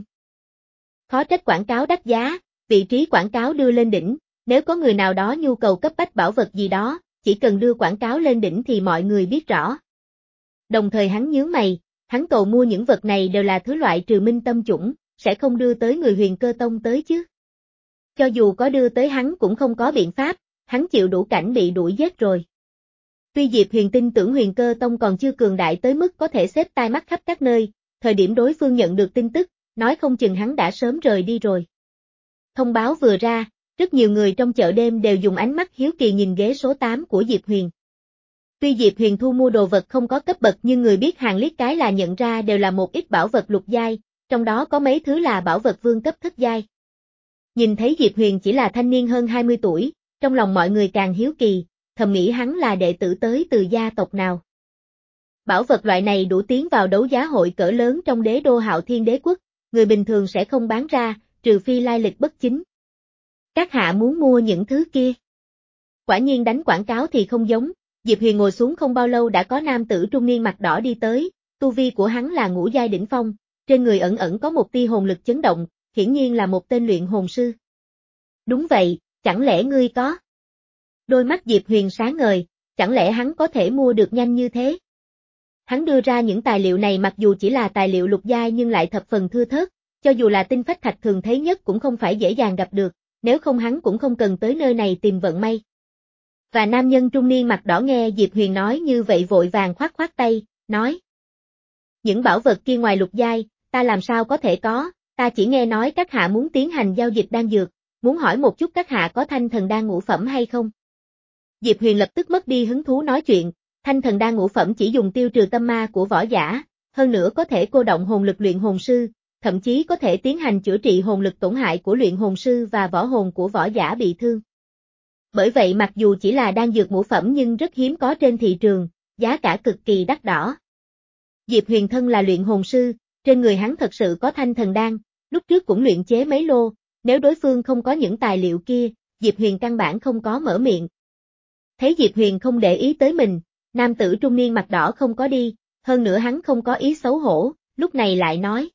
Khó trách quảng cáo đắt giá, vị trí quảng cáo đưa lên đỉnh, nếu có người nào đó nhu cầu cấp bách bảo vật gì đó, chỉ cần đưa quảng cáo lên đỉnh thì mọi người biết rõ. Đồng thời hắn nhướng mày, hắn cầu mua những vật này đều là thứ loại trừ minh tâm chủng, sẽ không đưa tới người Huyền Cơ Tông tới chứ. Cho dù có đưa tới hắn cũng không có biện pháp, hắn chịu đủ cảnh bị đuổi giết rồi. Tuy Diệp Huyền tin tưởng Huyền Cơ Tông còn chưa cường đại tới mức có thể xếp tai mắt khắp các nơi, thời điểm đối phương nhận được tin tức, nói không chừng hắn đã sớm rời đi rồi. Thông báo vừa ra, rất nhiều người trong chợ đêm đều dùng ánh mắt hiếu kỳ nhìn ghế số tám của Diệp Huyền. Tuy Diệp Huyền thu mua đồ vật không có cấp bậc nhưng người biết hàng liếc cái là nhận ra đều là một ít bảo vật lục giai, trong đó có mấy thứ là bảo vật vương cấp thất giai. Nhìn thấy Diệp Huyền chỉ là thanh niên hơn hai mươi tuổi, trong lòng mọi người càng hiếu kỳ, thầm nghĩ hắn là đệ tử tới từ gia tộc nào. Bảo vật loại này đủ tiến vào đấu giá hội cỡ lớn trong đế đô Hạo Thiên Đế quốc, người bình thường sẽ không bán ra, trừ phi lai lịch bất chính. Các hạ muốn mua những thứ kia. Quả nhiên đánh quảng cáo thì không giống, Diệp Huyền ngồi xuống không bao lâu đã có nam tử trung niên mặt đỏ đi tới, tu vi của hắn là ngũ giai đỉnh phong, trên người ẩn ẩn có một tia hồn lực chấn động, hiển nhiên là một tên luyện hồn sư. Đúng vậy, chẳng lẽ ngươi có? Đôi mắt Diệp Huyền sáng ngời, chẳng lẽ hắn có thể mua được nhanh như thế? Hắn đưa ra những tài liệu này mặc dù chỉ là tài liệu lục giai nhưng lại thập phần thưa thớt, cho dù là tinh phách thạch thường thấy nhất cũng không phải dễ dàng gặp được, nếu không hắn cũng không cần tới nơi này tìm vận may. Và nam nhân trung niên mặt đỏ nghe Diệp Huyền nói như vậy vội vàng khoát khoát tay, nói. Những bảo vật kia ngoài lục giai, ta làm sao có thể có, ta chỉ nghe nói các hạ muốn tiến hành giao dịch đan dược, muốn hỏi một chút các hạ có thanh thần đan ngũ phẩm hay không? Diệp Huyền lập tức mất đi hứng thú nói chuyện, thanh thần đan ngũ phẩm chỉ dùng tiêu trừ tâm ma của võ giả, hơn nữa có thể cô động hồn lực luyện hồn sư, thậm chí có thể tiến hành chữa trị hồn lực tổn hại của luyện hồn sư và võ hồn của võ giả bị thương. Bởi vậy mặc dù chỉ là đan dược ngũ phẩm nhưng rất hiếm có trên thị trường, giá cả cực kỳ đắt đỏ. Diệp Huyền thân là luyện hồn sư, trên người hắn thật sự có thanh thần đan, lúc trước cũng luyện chế mấy lô, nếu đối phương không có những tài liệu kia, Diệp Huyền căn bản không có mở miệng. Thấy Diệp Huyền không để ý tới mình, nam tử trung niên mặt đỏ không có đi, hơn nữa hắn không có ý xấu hổ, lúc này lại nói.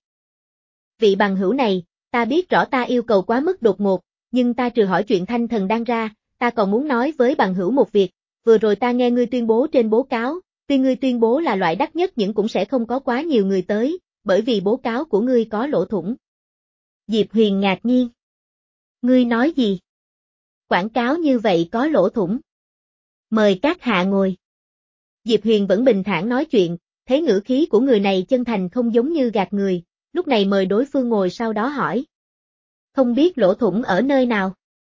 Vị bằng hữu này, ta biết rõ ta yêu cầu quá mức đột ngột, nhưng ta trừ hỏi chuyện thanh thần đan ra, ta còn muốn nói với bằng hữu một việc, vừa rồi ta nghe ngươi tuyên bố trên bố cáo, tuy ngươi tuyên bố là loại đắt nhất nhưng cũng sẽ không có quá nhiều người tới, bởi vì bố cáo của ngươi có lỗ thủng. Diệp Huyền ngạc nhiên. Ngươi nói gì? Quảng cáo như vậy có lỗ thủng. Mời các hạ ngồi. Diệp Huyền vẫn bình thản nói chuyện, thấy ngữ khí của người này chân thành không giống như gạt người, lúc này mời đối phương ngồi sau đó hỏi. Không biết lỗ thủng ở nơi nào?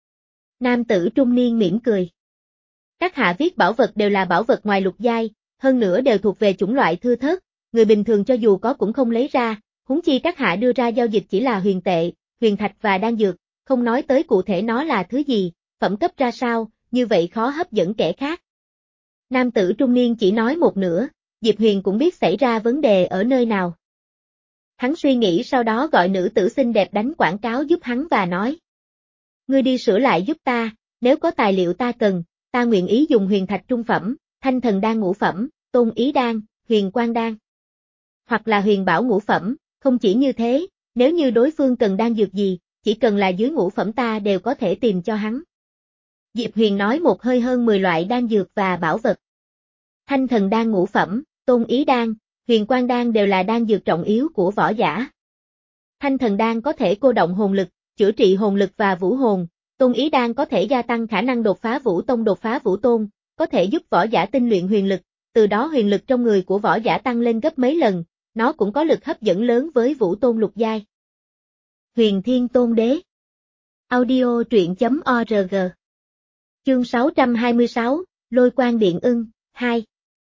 Nam tử trung niên mỉm cười. Các hạ viết bảo vật đều là bảo vật ngoài lục giai, hơn nữa đều thuộc về chủng loại thưa thớt, người bình thường cho dù có cũng không lấy ra, huống chi các hạ đưa ra giao dịch chỉ là huyền tệ, huyền thạch và đan dược, không nói tới cụ thể nó là thứ gì, phẩm cấp ra sao, như vậy khó hấp dẫn kẻ khác. Nam tử trung niên chỉ nói một nửa, Diệp Huyền cũng biết xảy ra vấn đề ở nơi nào. Hắn suy nghĩ sau đó gọi nữ tử xinh đẹp đánh quảng cáo giúp hắn và nói. Ngươi đi sửa lại giúp ta, nếu có tài liệu ta cần, ta nguyện ý dùng huyền thạch trung phẩm, thanh thần đan ngũ phẩm, tôn ý đan, huyền quang đan. Hoặc là huyền bảo ngũ phẩm, không chỉ như thế, nếu như đối phương cần đan dược gì, chỉ cần là dưới ngũ phẩm ta đều có thể tìm cho hắn. Diệp Huyền nói một hơi hơn mười loại đan dược và bảo vật. Thanh thần đan ngũ phẩm, tôn ý đan, huyền quang đan đều là đan dược trọng yếu của võ giả. Thanh thần đan có thể cô động hồn lực, chữa trị hồn lực và vũ hồn, tôn ý đan có thể gia tăng khả năng đột phá vũ tông đột phá vũ tôn, có thể giúp võ giả tinh luyện huyền lực, từ đó huyền lực trong người của võ giả tăng lên gấp mấy lần, nó cũng có lực hấp dẫn lớn với vũ tôn lục giai. Huyền Thiên Tôn Đế. Audio truyện chấm org. Chương sáu trăm hai mươi sáu, Lôi Quang Điện Ưng, hai.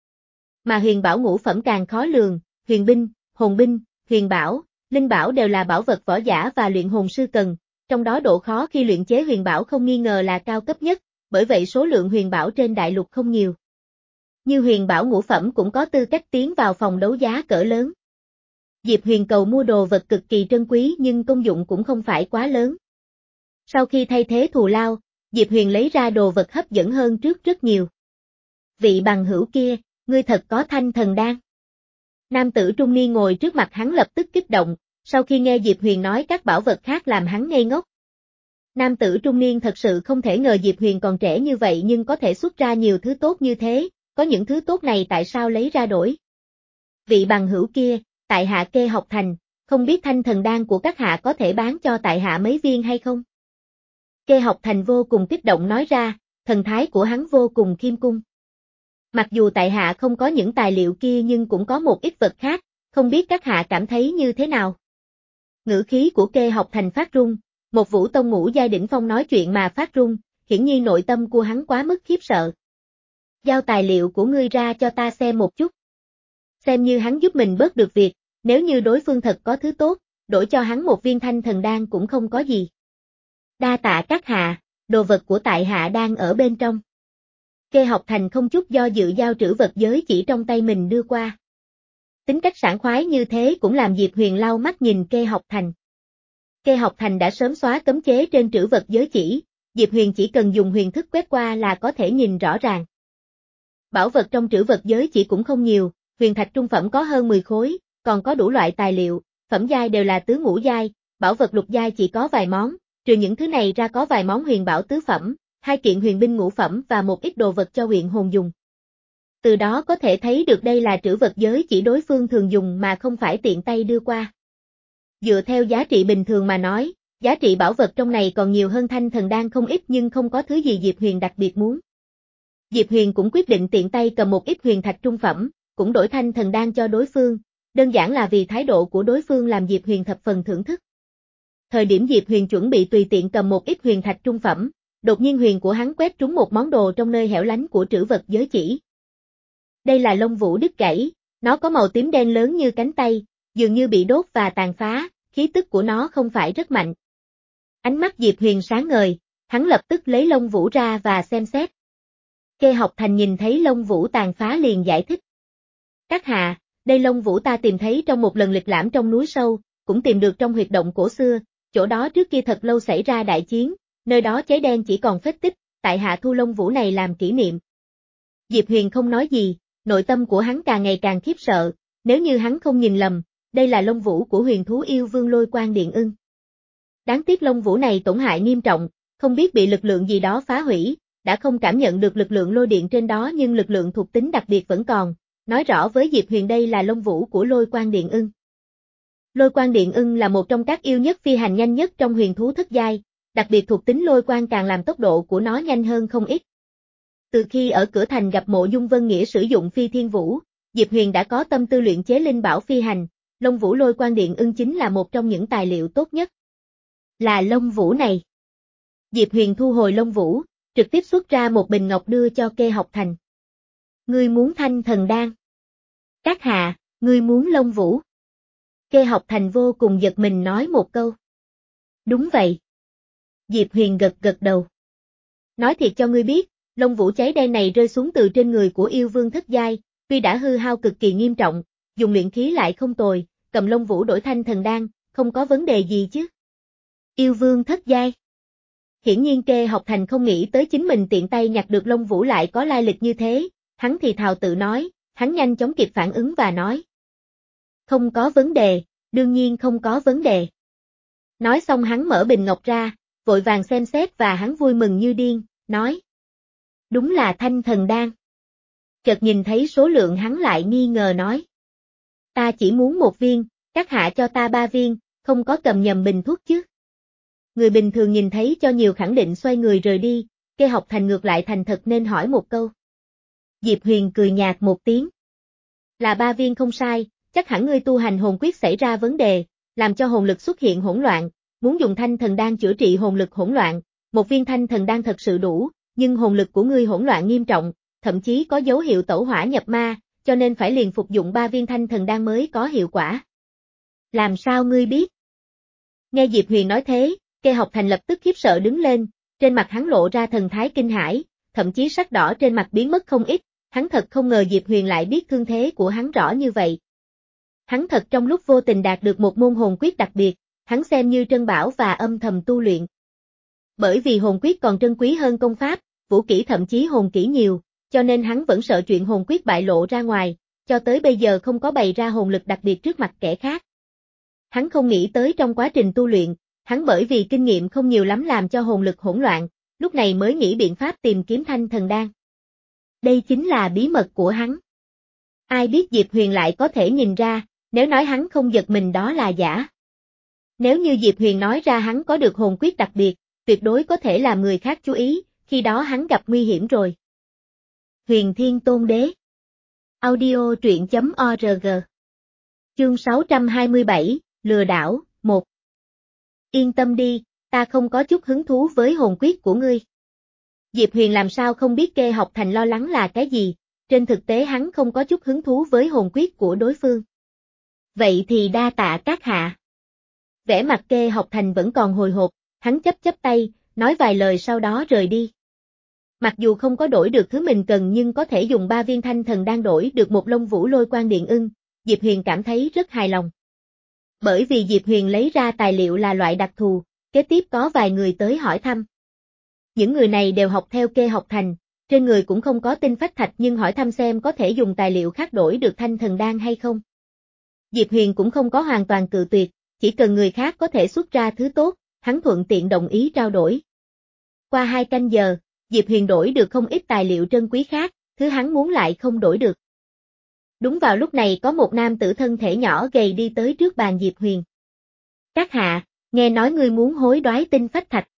Mà huyền bảo ngũ phẩm càng khó lường, huyền binh, hồn binh, huyền bảo, linh bảo đều là bảo vật võ giả và luyện hồn sư cần, trong đó độ khó khi luyện chế huyền bảo không nghi ngờ là cao cấp nhất, bởi vậy số lượng huyền bảo trên đại lục không nhiều. Như huyền bảo ngũ phẩm cũng có tư cách tiến vào phòng đấu giá cỡ lớn. Diệp Huyền cầu mua đồ vật cực kỳ trân quý nhưng công dụng cũng không phải quá lớn. Sau khi thay thế thù lao, Diệp Huyền lấy ra đồ vật hấp dẫn hơn trước rất nhiều. Vị bằng hữu kia, ngươi thật có thanh thần đan. Nam tử trung niên ngồi trước mặt hắn lập tức kích động, sau khi nghe Diệp Huyền nói các bảo vật khác làm hắn ngây ngốc. Nam tử trung niên thật sự không thể ngờ Diệp Huyền còn trẻ như vậy nhưng có thể xuất ra nhiều thứ tốt như thế, có những thứ tốt này tại sao lấy ra đổi. Vị bằng hữu kia, tại hạ Kê Học Thành, không biết thanh thần đan của các hạ có thể bán cho tại hạ mấy viên hay không? Kê Học Thành vô cùng kích động nói ra, thần thái của hắn vô cùng khiêm cung. Mặc dù tại hạ không có những tài liệu kia nhưng cũng có một ít vật khác, không biết các hạ cảm thấy như thế nào? Ngữ khí của Kê Học Thành phát run, một vũ tông ngũ giai đỉnh phong nói chuyện mà phát run, hiển nhiên nội tâm của hắn quá mức khiếp sợ. Giao tài liệu của ngươi ra cho ta xem một chút. Xem như hắn giúp mình bớt được việc, nếu như đối phương thật có thứ tốt, đổi cho hắn một viên thanh thần đan cũng không có gì. Đa tạ các hạ, đồ vật của tại hạ đang ở bên trong. Kê Học Thành không chút do dự giao trữ vật giới chỉ trong tay mình đưa qua. Tính cách sảng khoái như thế cũng làm Diệp Huyền lau mắt nhìn Kê Học Thành. Kê Học Thành đã sớm xóa cấm chế trên trữ vật giới chỉ, Diệp Huyền chỉ cần dùng huyền thức quét qua là có thể nhìn rõ ràng. Bảo vật trong trữ vật giới chỉ cũng không nhiều, huyền thạch trung phẩm có hơn mười khối, còn có đủ loại tài liệu, phẩm giai đều là tứ ngũ giai, bảo vật lục giai chỉ có vài món, trừ những thứ này ra có vài món huyền bảo tứ phẩm, hai kiện huyền binh ngũ phẩm và một ít đồ vật cho huyền hồn dùng. Từ đó có thể thấy được đây là trữ vật giới chỉ đối phương thường dùng mà không phải tiện tay đưa qua. Dựa theo giá trị bình thường mà nói, giá trị bảo vật trong này còn nhiều hơn thanh thần đan không ít nhưng không có thứ gì Diệp Huyền đặc biệt muốn. Diệp Huyền cũng quyết định tiện tay cầm một ít huyền thạch trung phẩm, cũng đổi thanh thần đan cho đối phương, đơn giản là vì thái độ của đối phương làm Diệp Huyền thập phần thưởng thức. Thời điểm Diệp Huyền chuẩn bị tùy tiện cầm một ít huyền thạch trung phẩm, đột nhiên huyền của hắn quét trúng một món đồ trong nơi hẻo lánh của trữ vật giới chỉ. Đây là lông vũ đứt gãy, nó có màu tím đen lớn như cánh tay, dường như bị đốt và tàn phá, khí tức của nó không phải rất mạnh. Ánh mắt Diệp Huyền sáng ngời, hắn lập tức lấy lông vũ ra và xem xét. Kê Học Thành nhìn thấy lông vũ tàn phá liền giải thích. Các hạ, đây lông vũ ta tìm thấy trong một lần lịch lãm trong núi sâu, cũng tìm được trong huyệt động cổ xưa, chỗ đó trước kia thật lâu xảy ra đại chiến, nơi đó cháy đen chỉ còn phết tích, tại hạ thu lông vũ này làm kỷ niệm. Diệp Huyền không nói gì, nội tâm của hắn càng ngày càng khiếp sợ, nếu như hắn không nhìn lầm, đây là lông vũ của huyền thú yêu vương Lôi Quang Điện Ưng. Đáng tiếc lông vũ này tổn hại nghiêm trọng, không biết bị lực lượng gì đó phá hủy, đã không cảm nhận được lực lượng lôi điện trên đó nhưng lực lượng thuộc tính đặc biệt vẫn còn, nói rõ với Diệp Huyền đây là lông vũ của Lôi Quang Điện Ưng. Lôi Quang Điện Ưng là một trong các yêu nhất phi hành nhanh nhất trong huyền thú thất giai, đặc biệt thuộc tính lôi quang càng làm tốc độ của nó nhanh hơn không ít. Từ khi ở cửa thành gặp Mộ Dung Vân Nghĩa sử dụng phi thiên vũ, Diệp Huyền đã có tâm tư luyện chế linh bảo phi hành, lông vũ Lôi Quang Điện Ưng chính là một trong những tài liệu tốt nhất. Là lông vũ này. Diệp Huyền thu hồi lông vũ, trực tiếp xuất ra một bình ngọc đưa cho Kê Học Thành. Ngươi muốn thanh thần đan? Các hạ, ngươi muốn lông vũ? Kê Học Thành vô cùng giật mình nói một câu. Đúng vậy. Diệp Huyền gật gật đầu. Nói thiệt cho ngươi biết, lông vũ cháy đen này rơi xuống từ trên người của yêu vương thất giai, tuy đã hư hao cực kỳ nghiêm trọng, dùng luyện khí lại không tồi, cầm lông vũ đổi thanh thần đan, không có vấn đề gì chứ. Yêu vương thất giai. Hiển nhiên Kê Học Thành không nghĩ tới chính mình tiện tay nhặt được lông vũ lại có lai lịch như thế, hắn thì thào tự nói, hắn nhanh chóng kịp phản ứng và nói. Không có vấn đề, đương nhiên không có vấn đề. Nói xong hắn mở bình ngọc ra, vội vàng xem xét và hắn vui mừng như điên, nói. Đúng là thanh thần đan. Chợt nhìn thấy số lượng hắn lại nghi ngờ nói. Ta chỉ muốn một viên, các hạ cho ta ba viên, không có cầm nhầm bình thuốc chứ. Người bình thường nhìn thấy cho nhiều khẳng định xoay người rời đi, Kê Học Thành ngược lại thành thật nên hỏi một câu. Diệp Huyền cười nhạt một tiếng. Là ba viên không sai, chắc hẳn ngươi tu hành hồn quyết xảy ra vấn đề, làm cho hồn lực xuất hiện hỗn loạn, muốn dùng thanh thần đan chữa trị hồn lực hỗn loạn, một viên thanh thần đan thật sự đủ, nhưng hồn lực của ngươi hỗn loạn nghiêm trọng, thậm chí có dấu hiệu tẩu hỏa nhập ma, cho nên phải liền phục dụng ba viên thanh thần đan mới có hiệu quả. Làm sao ngươi biết? Nghe Diệp Huyền nói thế, Kê Học Thành lập tức khiếp sợ đứng lên, trên mặt hắn lộ ra thần thái kinh hãi, thậm chí sắc đỏ trên mặt biến mất không ít, hắn thật không ngờ Diệp Huyền lại biết thương thế của hắn rõ như vậy. Hắn thật trong lúc vô tình đạt được một môn hồn quyết đặc biệt, hắn xem như trân bảo và âm thầm tu luyện. Bởi vì hồn quyết còn trân quý hơn công pháp, vũ kỹ thậm chí hồn kỹ nhiều, cho nên hắn vẫn sợ chuyện hồn quyết bại lộ ra ngoài, cho tới bây giờ không có bày ra hồn lực đặc biệt trước mặt kẻ khác. Hắn không nghĩ tới trong quá trình tu luyện, hắn bởi vì kinh nghiệm không nhiều lắm làm cho hồn lực hỗn loạn, lúc này mới nghĩ biện pháp tìm kiếm thanh thần đan. Đây chính là bí mật của hắn. Ai biết Diệp Huyền lại có thể nhìn ra, nếu nói hắn không giật mình đó là giả. Nếu như Diệp Huyền nói ra hắn có được hồn quyết đặc biệt, tuyệt đối có thể làm người khác chú ý, khi đó hắn gặp nguy hiểm rồi. Huyền Thiên Tôn Đế. Audio truyện chấm org. Chương sáu trăm hai mươi bảy, Lừa đảo, một. Yên tâm đi, ta không có chút hứng thú với hồn quyết của ngươi. Diệp Huyền làm sao không biết Kê Học Thành lo lắng là cái gì, trên thực tế hắn không có chút hứng thú với hồn quyết của đối phương. Vậy thì đa tạ các hạ. Vẻ mặt Kê Học Thành vẫn còn hồi hộp, hắn chấp chấp tay, nói vài lời sau đó rời đi. Mặc dù không có đổi được thứ mình cần nhưng có thể dùng ba viên thanh thần đan đổi được một lông vũ lôi quang điện ưng, Diệp Huyền cảm thấy rất hài lòng. Bởi vì Diệp Huyền lấy ra tài liệu là loại đặc thù, kế tiếp có vài người tới hỏi thăm. Những người này đều học theo Kê Học Thành, trên người cũng không có tinh phách thạch nhưng hỏi thăm xem có thể dùng tài liệu khác đổi được thanh thần đan hay không. Diệp Huyền cũng không có hoàn toàn cự tuyệt, chỉ cần người khác có thể xuất ra thứ tốt, hắn thuận tiện đồng ý trao đổi. Qua hai canh giờ, Diệp Huyền đổi được không ít tài liệu trân quý khác, thứ hắn muốn lại không đổi được. Đúng vào lúc này có một nam tử thân thể nhỏ gầy đi tới trước bàn Diệp Huyền. Các hạ, nghe nói ngươi muốn hối đoái tinh phách thạch.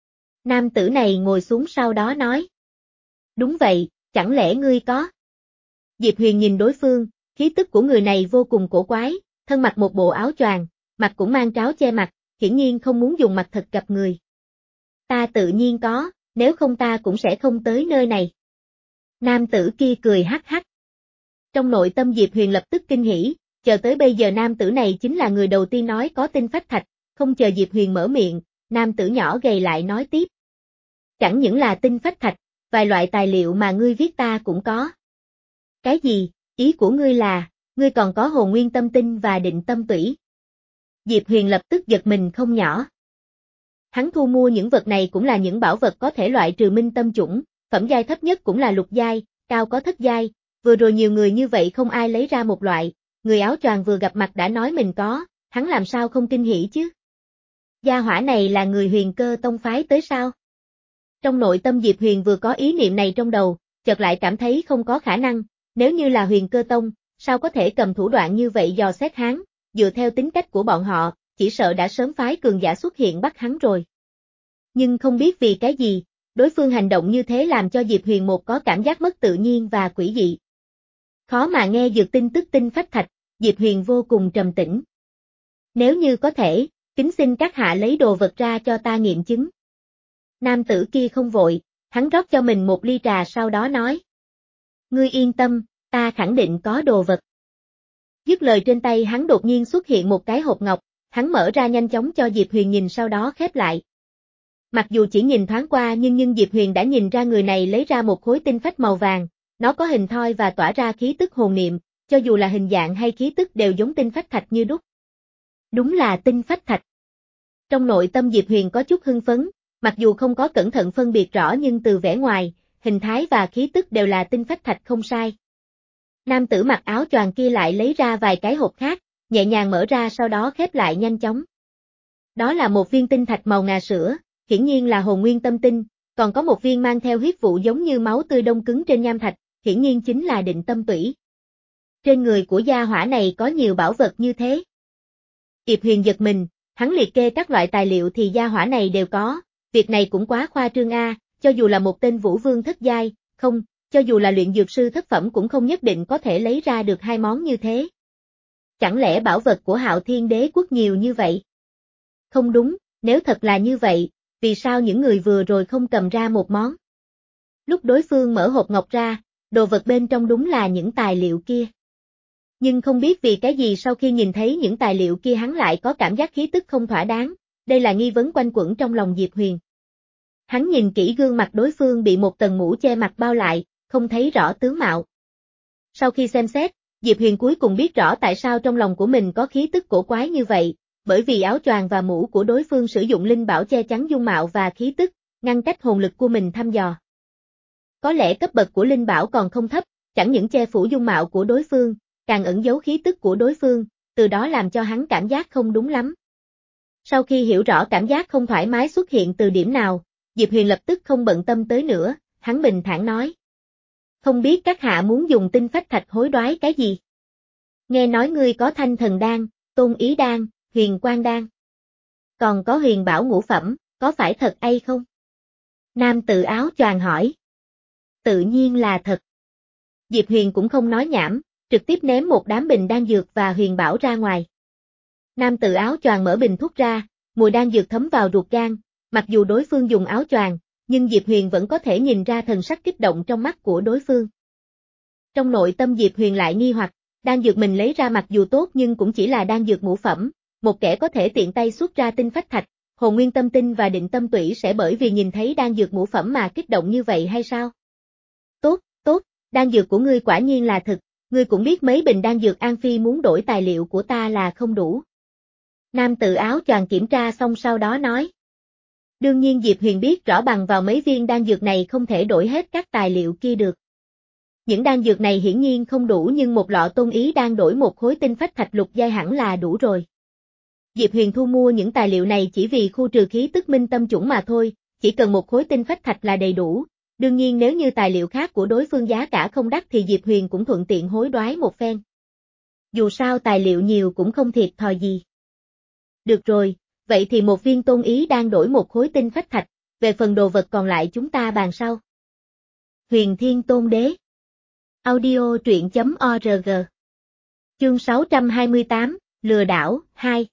Nam tử này ngồi xuống sau đó nói. Đúng vậy, chẳng lẽ ngươi có? Diệp Huyền nhìn đối phương, khí tức của người này vô cùng cổ quái, thân mặc một bộ áo choàng, mặt cũng mang tráo che mặt, hiển nhiên không muốn dùng mặt thật gặp người. Ta tự nhiên có, nếu không ta cũng sẽ không tới nơi này. Nam tử kia cười hắc hắc. Trong nội tâm Diệp Huyền lập tức kinh hỉ, chờ tới bây giờ nam tử này chính là người đầu tiên nói có tinh phách thạch, không chờ Diệp Huyền mở miệng, nam tử nhỏ gầy lại nói tiếp. Chẳng những là tinh phách thạch, vài loại tài liệu mà ngươi viết ta cũng có. Cái gì, ý của ngươi là, ngươi còn có hồn nguyên tâm tinh và định tâm tủy. Diệp Huyền lập tức giật mình không nhỏ. Hắn thu mua những vật này cũng là những bảo vật có thể loại trừ minh tâm chủng, phẩm giai thấp nhất cũng là lục giai, cao có thất giai, vừa rồi nhiều người như vậy không ai lấy ra một loại, người áo choàng vừa gặp mặt đã nói mình có, hắn làm sao không kinh hỉ chứ? Gia hỏa này là người Huyền Cơ Tông phái tới sao? Trong nội tâm Diệp Huyền vừa có ý niệm này trong đầu, chợt lại cảm thấy không có khả năng, nếu như là Huyền Cơ Tông, sao có thể cầm thủ đoạn như vậy dò xét hắn, dựa theo tính cách của bọn họ, chỉ sợ đã sớm phái cường giả xuất hiện bắt hắn rồi. Nhưng không biết vì cái gì, đối phương hành động như thế làm cho Diệp Huyền một có cảm giác mất tự nhiên và quỷ dị. Khó mà nghe dược tin tức tinh phách thạch, Diệp Huyền vô cùng trầm tĩnh. Nếu như có thể, kính xin các hạ lấy đồ vật ra cho ta nghiệm chứng. Nam tử kia không vội, hắn rót cho mình một ly trà sau đó nói. Ngươi yên tâm, ta khẳng định có đồ vật. Dứt lời trên tay hắn đột nhiên xuất hiện một cái hộp ngọc, hắn mở ra nhanh chóng cho Diệp Huyền nhìn sau đó khép lại. Mặc dù chỉ nhìn thoáng qua nhưng nhưng Diệp Huyền đã nhìn ra người này lấy ra một khối tinh phách màu vàng, nó có hình thoi và tỏa ra khí tức hồn niệm, cho dù là hình dạng hay khí tức đều giống tinh phách thạch như đúc. Đúng là tinh phách thạch. Trong nội tâm Diệp Huyền có chút hưng phấn, mặc dù không có cẩn thận phân biệt rõ nhưng từ vẻ ngoài, hình thái và khí tức đều là tinh phách thạch không sai. Nam tử mặc áo choàng kia lại lấy ra vài cái hộp khác, nhẹ nhàng mở ra sau đó khép lại nhanh chóng. Đó là một viên tinh thạch màu ngà sữa, hiển nhiên là hồn nguyên tâm tinh, còn có một viên mang theo huyết vụ giống như máu tươi đông cứng trên nham thạch, hiển nhiên chính là định tâm tủy. Trên người của gia hỏa này có nhiều bảo vật như thế. Diệp Huyền giật mình, hắn liệt kê các loại tài liệu thì gia hỏa này đều có, việc này cũng quá khoa trương a, cho dù là một tên vũ vương thất giai, không, cho dù là luyện dược sư thất phẩm cũng không nhất định có thể lấy ra được hai món như thế. Chẳng lẽ bảo vật của Hạo Thiên Đế quốc nhiều như vậy? Không đúng, nếu thật là như vậy, vì sao những người vừa rồi không cầm ra một món? Lúc đối phương mở hộp ngọc ra, đồ vật bên trong đúng là những tài liệu kia. Nhưng không biết vì cái gì sau khi nhìn thấy những tài liệu kia hắn lại có cảm giác khí tức không thỏa đáng, đây là nghi vấn quanh quẩn trong lòng Diệp Huyền. Hắn nhìn kỹ gương mặt đối phương bị một tầng mũ che mặt bao lại, không thấy rõ tướng mạo. Sau khi xem xét, Diệp Huyền cuối cùng biết rõ tại sao trong lòng của mình có khí tức cổ quái như vậy, bởi vì áo choàng và mũ của đối phương sử dụng linh bảo che chắn dung mạo và khí tức, ngăn cách hồn lực của mình thăm dò. Có lẽ cấp bậc của linh bảo còn không thấp, chẳng những che phủ dung mạo của đối phương, càng ẩn giấu khí tức của đối phương, từ đó làm cho hắn cảm giác không đúng lắm. Sau khi hiểu rõ cảm giác không thoải mái xuất hiện từ điểm nào, Diệp Huyền lập tức không bận tâm tới nữa, hắn bình thản nói. Không biết các hạ muốn dùng tinh phách thạch hối đoái cái gì? Nghe nói ngươi có thanh thần đan, tôn ý đan, huyền quang đan. Còn có huyền bảo ngũ phẩm, có phải thật hay không? Nam tự áo choàng hỏi. Tự nhiên là thật. Diệp Huyền cũng không nói nhảm, trực tiếp ném một đám bình đan dược và huyền bảo ra ngoài. Nam tự áo choàng mở bình thuốc ra, mùi đan dược thấm vào ruột gan, mặc dù đối phương dùng áo choàng, nhưng Diệp Huyền vẫn có thể nhìn ra thần sắc kích động trong mắt của đối phương. Trong nội tâm Diệp Huyền lại nghi hoặc, đan dược mình lấy ra mặc dù tốt nhưng cũng chỉ là đan dược ngũ phẩm, một kẻ có thể tiện tay xuất ra tinh phách thạch, hồn nguyên tâm tinh và định tâm tủy sẽ bởi vì nhìn thấy đan dược ngũ phẩm mà kích động như vậy hay sao? Tốt, tốt, đan dược của ngươi quả nhiên là thực, ngươi cũng biết mấy bình đan dược An Phi muốn đổi tài liệu của ta là không đủ. Nam tự áo choàng kiểm tra xong sau đó nói. Đương nhiên Diệp Huyền biết rõ bằng vào mấy viên đan dược này không thể đổi hết các tài liệu kia được. Những đan dược này hiển nhiên không đủ nhưng một lọ tôn ý đang đổi một khối tinh phách thạch lục giai hẳn là đủ rồi. Diệp Huyền thu mua những tài liệu này chỉ vì khu trừ khí tức minh tâm chủng mà thôi, chỉ cần một khối tinh phách thạch là đầy đủ. Đương nhiên nếu như tài liệu khác của đối phương giá cả không đắt thì Diệp Huyền cũng thuận tiện hối đoái một phen. Dù sao tài liệu nhiều cũng không thiệt thòi gì. Được rồi, vậy thì một viên tôn ý đang đổi một khối tinh phách thạch, về phần đồ vật còn lại chúng ta bàn sau. Huyền Thiên Tôn Đế. Audio truyện chấm org. Chương sáu trăm hai mươi tám, Lừa đảo, hai.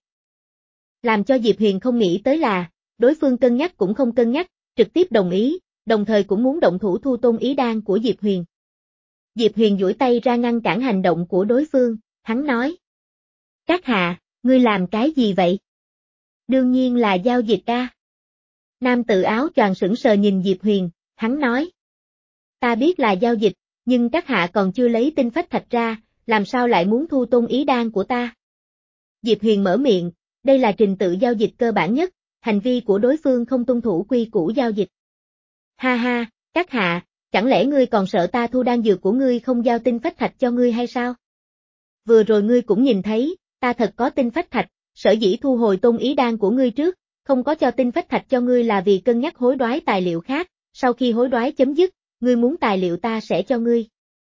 Làm cho Diệp Huyền không nghĩ tới là, đối phương cân nhắc cũng không cân nhắc, trực tiếp đồng ý, đồng thời cũng muốn động thủ thu tôn ý đan của Diệp Huyền. Diệp Huyền duỗi tay ra ngăn cản hành động của đối phương, hắn nói. Các hạ, ngươi làm cái gì vậy? Đương nhiên là giao dịch a. Nam tự áo choàng sững sờ nhìn Diệp Huyền, hắn nói. Ta biết là giao dịch, nhưng các hạ còn chưa lấy tinh phách thạch ra, làm sao lại muốn thu tôn ý đan của ta? Diệp Huyền mở miệng, đây là trình tự giao dịch cơ bản nhất, hành vi của đối phương không tuân thủ quy củ giao dịch. Ha ha, các hạ, chẳng lẽ ngươi còn sợ ta thu đan dược của ngươi không giao tinh phách thạch cho ngươi hay sao? Vừa rồi ngươi cũng nhìn thấy, ta thật có tinh phách thạch, sở dĩ thu hồi tôn ý đan của ngươi trước, không có cho tinh phách thạch cho ngươi là vì cân nhắc hối đoái tài liệu khác, sau khi hối đoái chấm dứt, ngươi muốn tài liệu ta sẽ cho ngươi.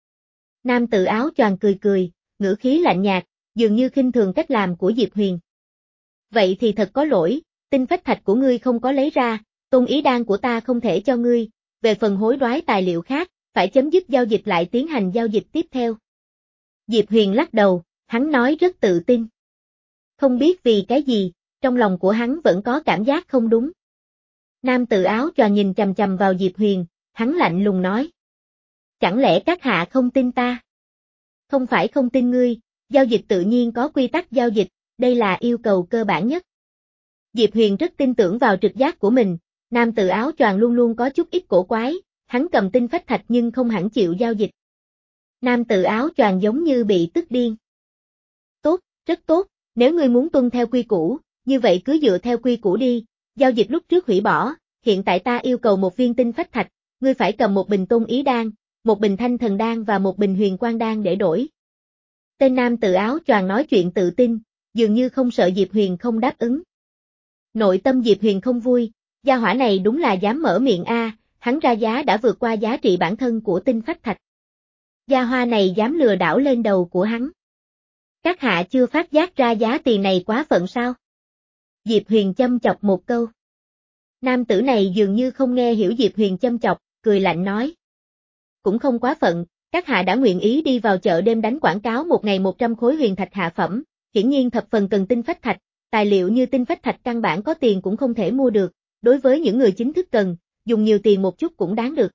Nam tự áo choàng cười cười, ngữ khí lạnh nhạt, dường như khinh thường cách làm của Diệp Huyền. Vậy thì thật có lỗi, tinh phách thạch của ngươi không có lấy ra, tôn ý đan của ta không thể cho ngươi, về phần hối đoái tài liệu khác, phải chấm dứt giao dịch lại tiến hành giao dịch tiếp theo. Diệp Huyền lắc đầu, hắn nói rất tự tin. Không biết vì cái gì, trong lòng của hắn vẫn có cảm giác không đúng. Nam tự áo choàng nhìn chằm chằm vào Diệp Huyền, hắn lạnh lùng nói. Chẳng lẽ các hạ không tin ta? Không phải không tin ngươi, giao dịch tự nhiên có quy tắc giao dịch, đây là yêu cầu cơ bản nhất. Diệp Huyền rất tin tưởng vào trực giác của mình, nam tự áo choàng luôn luôn có chút ít cổ quái, hắn cầm tinh phách thạch nhưng không hẳn chịu giao dịch. Nam tự áo choàng giống như bị tức điên. Tốt, rất tốt, nếu ngươi muốn tuân theo quy củ, như vậy cứ dựa theo quy củ đi, giao dịch lúc trước hủy bỏ, hiện tại ta yêu cầu một viên tinh phách thạch, ngươi phải cầm một bình tôn ý đan, một bình thanh thần đan và một bình huyền quang đan để đổi. Tên nam tự áo choàng nói chuyện tự tin, dường như không sợ Diệp Huyền không đáp ứng. Nội tâm Diệp Huyền không vui, gia hỏa này đúng là dám mở miệng a, hắn ra giá đã vượt qua giá trị bản thân của tinh phách thạch. Gia hoa này dám lừa đảo lên đầu của hắn. Các hạ chưa phát giác ra giá tiền này quá phận sao? Diệp Huyền châm chọc một câu. Nam tử này dường như không nghe hiểu Diệp Huyền châm chọc, cười lạnh nói. Cũng không quá phận, các hạ đã nguyện ý đi vào chợ đêm đánh quảng cáo một ngày một trăm khối huyền thạch hạ phẩm, hiển nhiên thập phần cần tinh phách thạch, tài liệu như tinh phách thạch căn bản có tiền cũng không thể mua được, đối với những người chính thức cần, dùng nhiều tiền một chút cũng đáng được.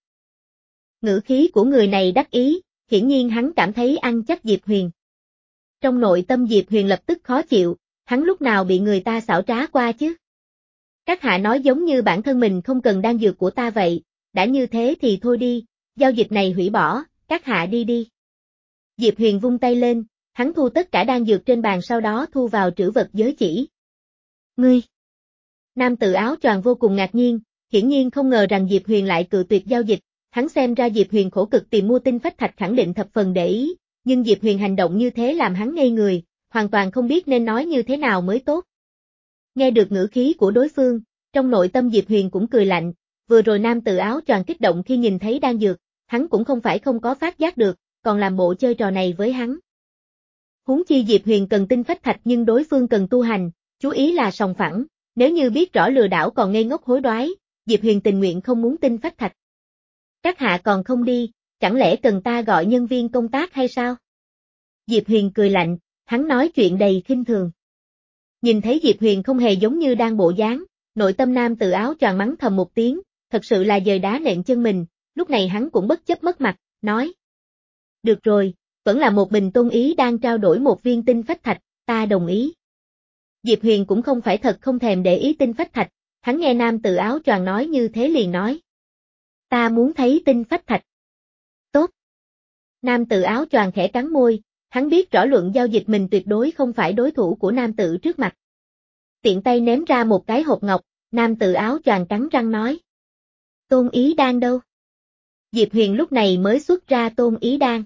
Ngữ khí của người này đắc ý, hiển nhiên hắn cảm thấy ăn chắc Diệp Huyền. Trong nội tâm Diệp Huyền lập tức khó chịu, hắn lúc nào bị người ta xảo trá qua chứ? Các hạ nói giống như bản thân mình không cần đan dược của ta vậy, đã như thế thì thôi đi, giao dịch này hủy bỏ, các hạ đi đi. Diệp Huyền vung tay lên, hắn thu tất cả đan dược trên bàn sau đó thu vào trữ vật giới chỉ. Ngươi! Nam tự áo choàng vô cùng ngạc nhiên, hiển nhiên không ngờ rằng Diệp Huyền lại cự tuyệt giao dịch, hắn xem ra Diệp Huyền khổ cực tìm mua tinh phách thạch khẳng định thập phần để ý, nhưng Diệp Huyền hành động như thế làm hắn ngây người, hoàn toàn không biết nên nói như thế nào mới tốt. Nghe được ngữ khí của đối phương, trong nội tâm Diệp Huyền cũng cười lạnh, vừa rồi nam tự áo choàng kích động khi nhìn thấy đan dược, hắn cũng không phải không có phát giác được, còn làm bộ chơi trò này với hắn. Huống chi Diệp Huyền cần tinh phách thạch nhưng đối phương cần tu hành, chú ý là sòng phẳng, nếu như biết rõ lừa đảo còn ngây ngốc hối đoái, Diệp Huyền tình nguyện không muốn tinh phách thạch. Các hạ còn không đi, chẳng lẽ cần ta gọi nhân viên công tác hay sao? Diệp Huyền cười lạnh, hắn nói chuyện đầy khinh thường. Nhìn thấy Diệp Huyền không hề giống như đang bộ dáng, nội tâm nam tự áo choàng mắng thầm một tiếng, thật sự là dời đá nện chân mình, lúc này hắn cũng bất chấp mất mặt, nói. Được rồi, vẫn là một bình tôn ý đang trao đổi một viên tinh phách thạch, ta đồng ý. Diệp Huyền cũng không phải thật không thèm để ý tinh phách thạch, hắn nghe nam tự áo choàng nói như thế liền nói. Ta muốn thấy tinh phách thạch. Tốt. Nam tự áo choàng khẽ cắn môi, hắn biết rõ luận giao dịch mình tuyệt đối không phải đối thủ của nam tự trước mặt. Tiện tay ném ra một cái hộp ngọc, nam tự áo choàng cắn răng nói. Tôn ý đan đâu? Diệp Huyền lúc này mới xuất ra tôn ý đan.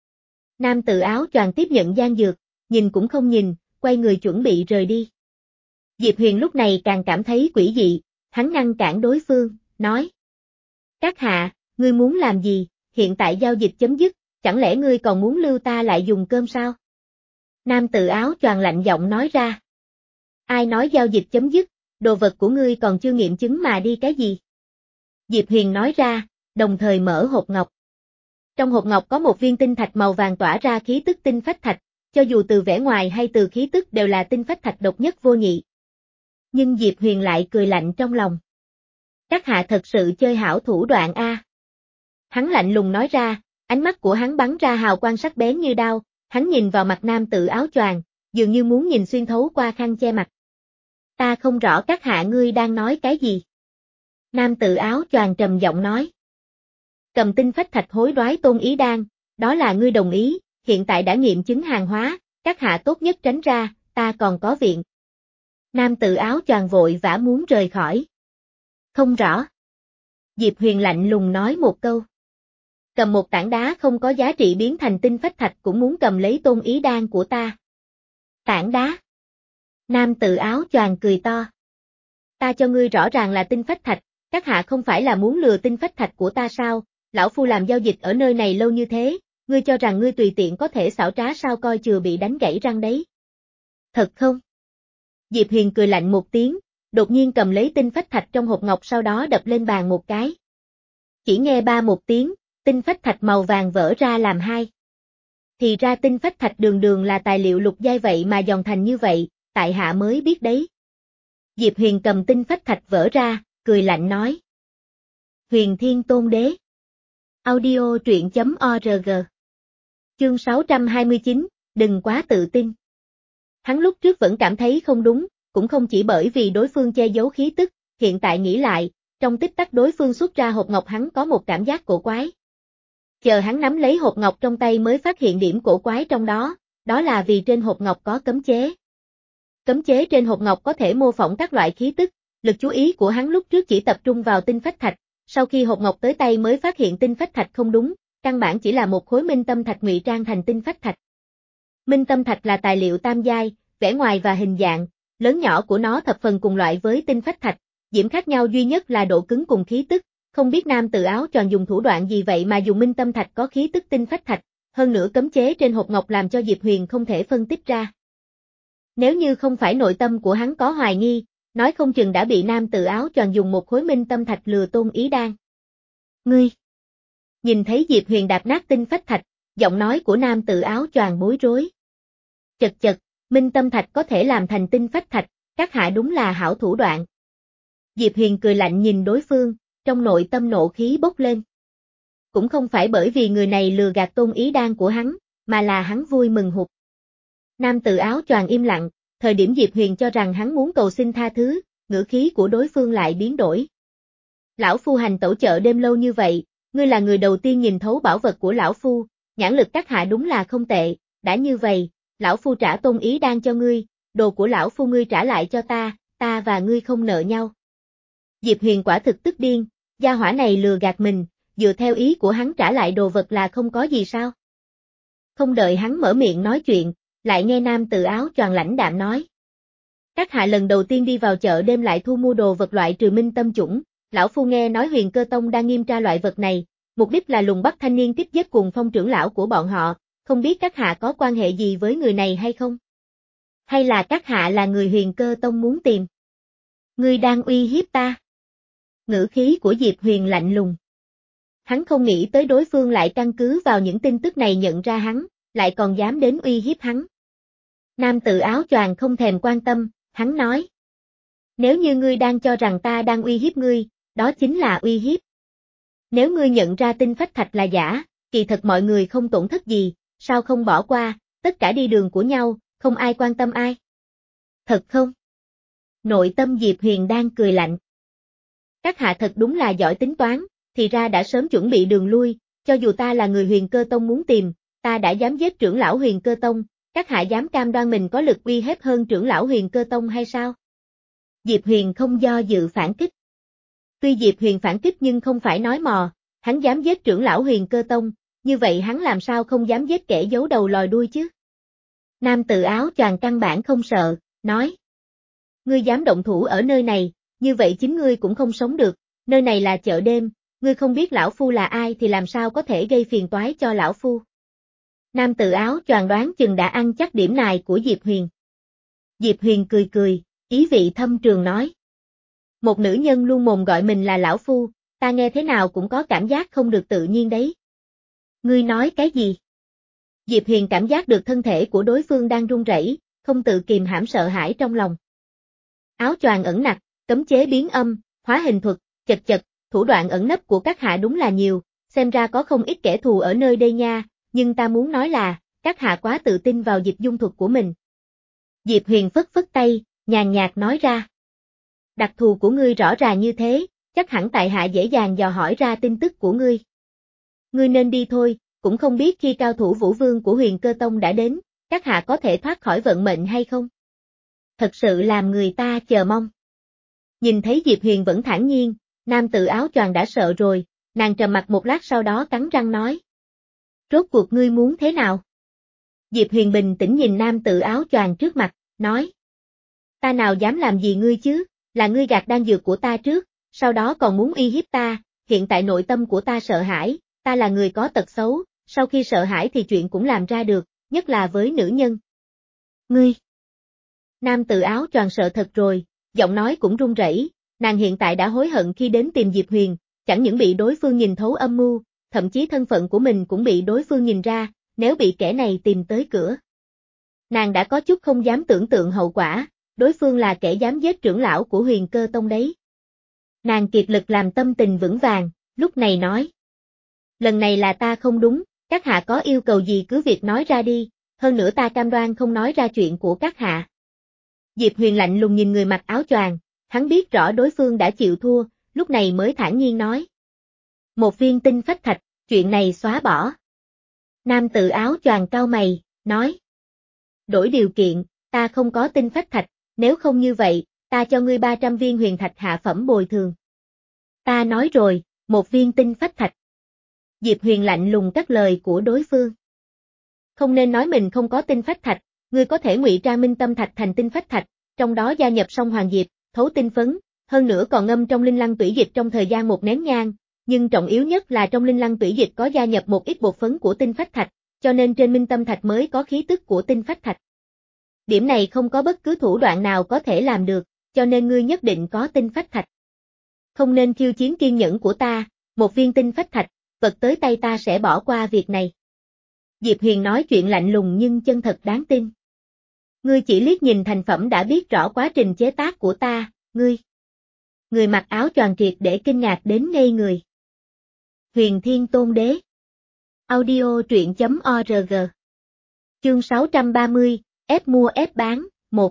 Nam tự áo choàng tiếp nhận gian dược, nhìn cũng không nhìn, quay người chuẩn bị rời đi. Diệp Huyền lúc này càng cảm thấy quỷ dị, hắn ngăn cản đối phương, nói. Các hạ, ngươi muốn làm gì, hiện tại giao dịch chấm dứt, chẳng lẽ ngươi còn muốn lưu ta lại dùng cơm sao? Nam tự áo choàng lạnh giọng nói ra. Ai nói giao dịch chấm dứt, đồ vật của ngươi còn chưa nghiệm chứng mà đi cái gì? Diệp Huyền nói ra, đồng thời mở hộp ngọc. Trong hộp ngọc có một viên tinh thạch màu vàng tỏa ra khí tức tinh phách thạch, cho dù từ vẻ ngoài hay từ khí tức đều là tinh phách thạch độc nhất vô nhị. Nhưng Diệp Huyền lại cười lạnh trong lòng. Các hạ thật sự chơi hảo thủ đoạn a. Hắn lạnh lùng nói ra, ánh mắt của hắn bắn ra hào quang sắc bén như đao, hắn nhìn vào mặt nam tự áo choàng, dường như muốn nhìn xuyên thấu qua khăn che mặt. Ta không rõ các hạ ngươi đang nói cái gì. Nam tự áo choàng trầm giọng nói. Cầm tinh phách thạch hối đoái tôn ý đan, đó là ngươi đồng ý, hiện tại đã nghiệm chứng hàng hóa, các hạ tốt nhất tránh ra, ta còn có viện. Nam tự áo choàng vội vã muốn rời khỏi. Không rõ. Diệp Huyền lạnh lùng nói một câu. Cầm một tảng đá không có giá trị biến thành tinh phách thạch cũng muốn cầm lấy tôn ý đan của ta. Tảng đá. Nam tự áo choàng cười to. Ta cho ngươi rõ ràng là tinh phách thạch, các hạ không phải là muốn lừa tinh phách thạch của ta sao, lão phu làm giao dịch ở nơi này lâu như thế, ngươi cho rằng ngươi tùy tiện có thể xảo trá sao coi chừa bị đánh gãy răng đấy. Thật không? Diệp Huyền cười lạnh một tiếng, đột nhiên cầm lấy tinh phách thạch trong hộp ngọc sau đó đập lên bàn một cái. Chỉ nghe ba một tiếng, tinh phách thạch màu vàng vỡ ra làm hai. Thì ra tinh phách thạch đường đường là tài liệu lục giai vậy mà giòn thành như vậy, tại hạ mới biết đấy. Diệp Huyền cầm tinh phách thạch vỡ ra, cười lạnh nói. Huyền Thiên Tôn Đế. Audio truyện chấm org. Chương sáu trăm hai mươi chín, đừng quá tự tin. Hắn lúc trước vẫn cảm thấy không đúng, cũng không chỉ bởi vì đối phương che giấu khí tức, hiện tại nghĩ lại, trong tích tắc đối phương xuất ra hộp ngọc hắn có một cảm giác cổ quái. Chờ hắn nắm lấy hộp ngọc trong tay mới phát hiện điểm cổ quái trong đó, đó là vì trên hộp ngọc có cấm chế. Cấm chế trên hộp ngọc có thể mô phỏng các loại khí tức, lực chú ý của hắn lúc trước chỉ tập trung vào tinh phách thạch, sau khi hộp ngọc tới tay mới phát hiện tinh phách thạch không đúng, căn bản chỉ là một khối minh tâm thạch ngụy trang thành tinh phách thạch. Minh tâm thạch là tài liệu tam giai, vẻ ngoài và hình dạng, lớn nhỏ của nó thập phần cùng loại với tinh phách thạch, điểm khác nhau duy nhất là độ cứng cùng khí tức, không biết nam tử áo choàng dùng thủ đoạn gì vậy mà dùng minh tâm thạch có khí tức tinh phách thạch, hơn nữa cấm chế trên hộp ngọc làm cho Diệp Huyền không thể phân tích ra. Nếu như không phải nội tâm của hắn có hoài nghi, nói không chừng đã bị nam tử áo choàng dùng một khối minh tâm thạch lừa Tôn Ý Đan. Ngươi! Nhìn thấy Diệp Huyền đạp nát tinh phách thạch, giọng nói của nam tử áo choàng bối rối. Chật chật, minh tâm thạch có thể làm thành tinh phách thạch, các hạ đúng là hảo thủ đoạn. Diệp Huyền cười lạnh nhìn đối phương, trong nội tâm nộ khí bốc lên. Cũng không phải bởi vì người này lừa gạt Tôn Ý Đan của hắn, mà là hắn vui mừng hụt. Nam tử áo choàng im lặng, thời điểm Diệp Huyền cho rằng hắn muốn cầu xin tha thứ, ngữ khí của đối phương lại biến đổi. Lão Phu hành tẩu chợ đêm lâu như vậy, ngươi là người đầu tiên nhìn thấu bảo vật của Lão Phu, nhãn lực các hạ đúng là không tệ, đã như vậy, Lão Phu trả Tôn Ý Đan cho ngươi, đồ của Lão Phu ngươi trả lại cho ta, ta và ngươi không nợ nhau. Diệp Huyền quả thực tức điên, gia hỏa này lừa gạt mình, dựa theo ý của hắn trả lại đồ vật là không có gì sao. Không đợi hắn mở miệng nói chuyện, lại nghe nam tử áo choàng lãnh đạm nói. Các hạ lần đầu tiên đi vào chợ đêm lại thu mua đồ vật loại trừ minh tâm chủng, Lão Phu nghe nói Huyền Cơ Tông đang nghiêm tra loại vật này, mục đích là lùng bắt thanh niên tiếp giết Cuồng Phong trưởng lão của bọn họ, không biết các hạ có quan hệ gì với người này hay không? Hay là các hạ là người Huyền Cơ Tông muốn tìm? Ngươi đang uy hiếp ta? Ngữ khí của Diệp Huyền lạnh lùng. Hắn không nghĩ tới đối phương lại căn cứ vào những tin tức này nhận ra hắn, lại còn dám đến uy hiếp hắn. Nam tử áo choàng không thèm quan tâm, hắn nói. Nếu như ngươi đang cho rằng ta đang uy hiếp ngươi, đó chính là uy hiếp. Nếu ngươi nhận ra tinh phách thạch là giả, kỳ thật mọi người không tổn thất gì, sao không bỏ qua, tất cả đi đường của nhau, không ai quan tâm ai. Thật không? Nội tâm Diệp Huyền đang cười lạnh. Các hạ thật đúng là giỏi tính toán, thì ra đã sớm chuẩn bị đường lui, cho dù ta là người Huyền Cơ Tông muốn tìm, ta đã dám giết trưởng lão Huyền Cơ Tông, các hạ dám cam đoan mình có lực uy hiếp hơn trưởng lão Huyền Cơ Tông hay sao? Diệp Huyền không do dự phản kích. Tuy Diệp Huyền phản kích nhưng không phải nói mò, hắn dám giết trưởng lão Huyền Cơ Tông, như vậy hắn làm sao không dám giết kẻ giấu đầu lòi đuôi chứ? Nam tử áo choàng căn bản không sợ, nói. Ngươi dám động thủ ở nơi này, như vậy chính ngươi cũng không sống được, nơi này là chợ đêm, ngươi không biết lão phu là ai thì làm sao có thể gây phiền toái cho lão phu. Nam tử áo choàng đoán chừng đã ăn chắc điểm này của Diệp Huyền. Diệp Huyền cười cười, ý vị thâm trường nói. Một nữ nhân luôn mồm gọi mình là lão phu, ta nghe thế nào cũng có cảm giác không được tự nhiên đấy. Ngươi nói cái gì? Diệp Huyền cảm giác được thân thể của đối phương đang run rẩy, không tự kìm hãm sợ hãi trong lòng. Áo choàng ẩn nặc, cấm chế biến âm, hóa hình thuật, chật chật, thủ đoạn ẩn nấp của các hạ đúng là nhiều, xem ra có không ít kẻ thù ở nơi đây nha, nhưng ta muốn nói là, các hạ quá tự tin vào dịch dung thuật của mình. Diệp Huyền phất phất tay, nhàn nhạt nói ra. Đặc thù của ngươi rõ ràng như thế, chắc hẳn tại hạ dễ dàng dò hỏi ra tin tức của ngươi. Ngươi nên đi thôi, cũng không biết khi cao thủ Vũ Vương của Huyền Cơ Tông đã đến, các hạ có thể thoát khỏi vận mệnh hay không? Thật sự làm người ta chờ mong. Nhìn thấy Diệp Huyền vẫn thản nhiên, nam tử áo choàng đã sợ rồi, nàng trầm mặt một lát sau đó cắn răng nói. Rốt cuộc ngươi muốn thế nào? Diệp Huyền bình tĩnh nhìn nam tử áo choàng trước mặt, nói. Ta nào dám làm gì ngươi chứ, là ngươi gạt đan dược của ta trước, sau đó còn muốn uy hiếp ta, hiện tại nội tâm của ta sợ hãi, ta là người có tật xấu, sau khi sợ hãi thì chuyện cũng làm ra được, nhất là với nữ nhân. Ngươi! Nam tử áo choàng sợ thật rồi, giọng nói cũng run rẩy, nàng hiện tại đã hối hận khi đến tìm Diệp Huyền, chẳng những bị đối phương nhìn thấu âm mưu, thậm chí thân phận của mình cũng bị đối phương nhìn ra, nếu bị kẻ này tìm tới cửa. Nàng đã có chút không dám tưởng tượng hậu quả, đối phương là kẻ dám giết trưởng lão của Huyền Cơ Tông đấy. Nàng kiệt lực làm tâm tình vững vàng, lúc này nói. Lần này là ta không đúng, các hạ có yêu cầu gì cứ việc nói ra đi, hơn nữa ta cam đoan không nói ra chuyện của các hạ. Diệp Huyền lạnh lùng nhìn người mặc áo choàng, hắn biết rõ đối phương đã chịu thua, lúc này mới thản nhiên nói. Một viên tinh phách thạch, chuyện này xóa bỏ. Nam tử áo choàng cau mày, nói. Đổi điều kiện, ta không có tinh phách thạch, nếu không như vậy, ta cho ngươi ba trăm viên huyền thạch hạ phẩm bồi thường. Ta nói rồi, một viên tinh phách thạch. Diệp Huyền lạnh lùng cắt lời của đối phương. Không nên nói mình không có tinh phách thạch, ngươi có thể ngụy trang minh tâm thạch thành tinh phách thạch, trong đó gia nhập song hoàng diệp, thấu tinh phấn, hơn nữa còn ngâm trong linh lăng tủy dịch trong thời gian một nén nhang, nhưng trọng yếu nhất là trong linh lăng tủy dịch có gia nhập một ít bột phấn của tinh phách thạch, cho nên trên minh tâm thạch mới có khí tức của tinh phách thạch. Điểm này không có bất cứ thủ đoạn nào có thể làm được, cho nên ngươi nhất định có tinh phách thạch. Không nên khiêu chiến kiên nhẫn của ta, một viên tinh phách thạch, vật tới tay ta sẽ bỏ qua việc này. Diệp Huyền nói chuyện lạnh lùng nhưng chân thật đáng tin. Ngươi chỉ liếc nhìn thành phẩm đã biết rõ quá trình chế tác của ta, ngươi. Người mặc áo choàng triệt để kinh ngạc đến ngây người. Huyền Thiên Tôn Đế. Audio truyện chấm org. Chương sáu trăm ba mươi, ép mua ép bán, một.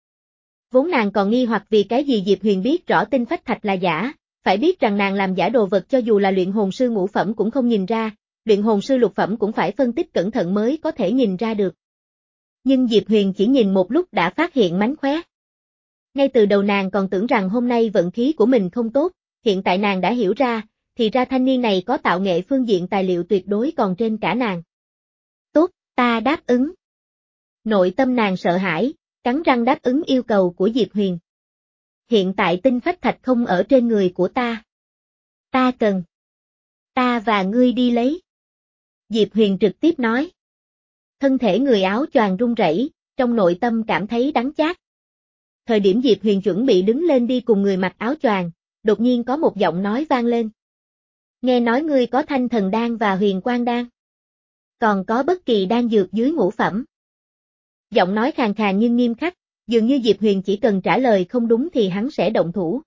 Vốn nàng còn nghi hoặc vì cái gì Diệp Huyền biết rõ tinh phách thạch là giả, phải biết rằng nàng làm giả đồ vật cho dù là luyện hồn sư ngũ phẩm cũng không nhìn ra, luyện hồn sư lục phẩm cũng phải phân tích cẩn thận mới có thể nhìn ra được. Nhưng Diệp Huyền chỉ nhìn một lúc đã phát hiện mánh khóe. Ngay từ đầu nàng còn tưởng rằng hôm nay vận khí của mình không tốt, hiện tại nàng đã hiểu ra, thì ra thanh niên này có tạo nghệ phương diện tài liệu tuyệt đối còn trên cả nàng. Tốt, ta đáp ứng. Nội tâm nàng sợ hãi, cắn răng đáp ứng yêu cầu của Diệp Huyền. Hiện tại tinh phách thạch không ở trên người của ta. Ta cần. Ta và ngươi đi lấy. Diệp Huyền trực tiếp nói. Thân thể người áo choàng run rẩy, trong nội tâm cảm thấy đắng chát. Thời điểm Diệp Huyền chuẩn bị đứng lên đi cùng người mặc áo choàng, đột nhiên có một giọng nói vang lên. Nghe nói ngươi có thanh thần đan và huyền quang đan. Còn có bất kỳ đan dược dưới ngũ phẩm. Giọng nói khàn khàn nhưng nghiêm khắc, dường như Diệp Huyền chỉ cần trả lời không đúng thì hắn sẽ động thủ.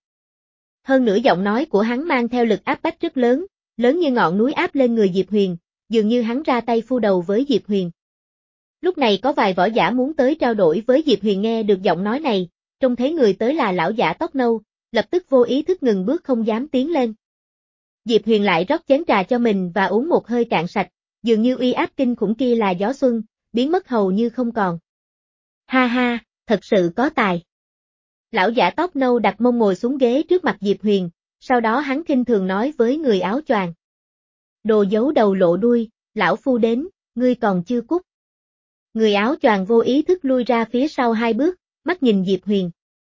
Hơn nữa giọng nói của hắn mang theo lực áp bách rất lớn, lớn như ngọn núi áp lên người Diệp Huyền, dường như hắn ra tay phu đầu với Diệp Huyền. Lúc này có vài võ giả muốn tới trao đổi với Diệp Huyền nghe được giọng nói này, trông thấy người tới là lão giả tóc nâu, lập tức vô ý thức ngừng bước không dám tiến lên. Diệp Huyền lại rót chén trà cho mình và uống một hơi cạn sạch, dường như uy áp kinh khủng kia là gió xuân, biến mất hầu như không còn. Ha ha, thật sự có tài. Lão giả tóc nâu đặt mông ngồi xuống ghế trước mặt Diệp Huyền, sau đó hắn khinh thường nói với người áo choàng. Đồ giấu đầu lộ đuôi, lão phu đến, ngươi còn chưa cút. Người áo choàng vô ý thức lui ra phía sau hai bước, mắt nhìn Diệp Huyền.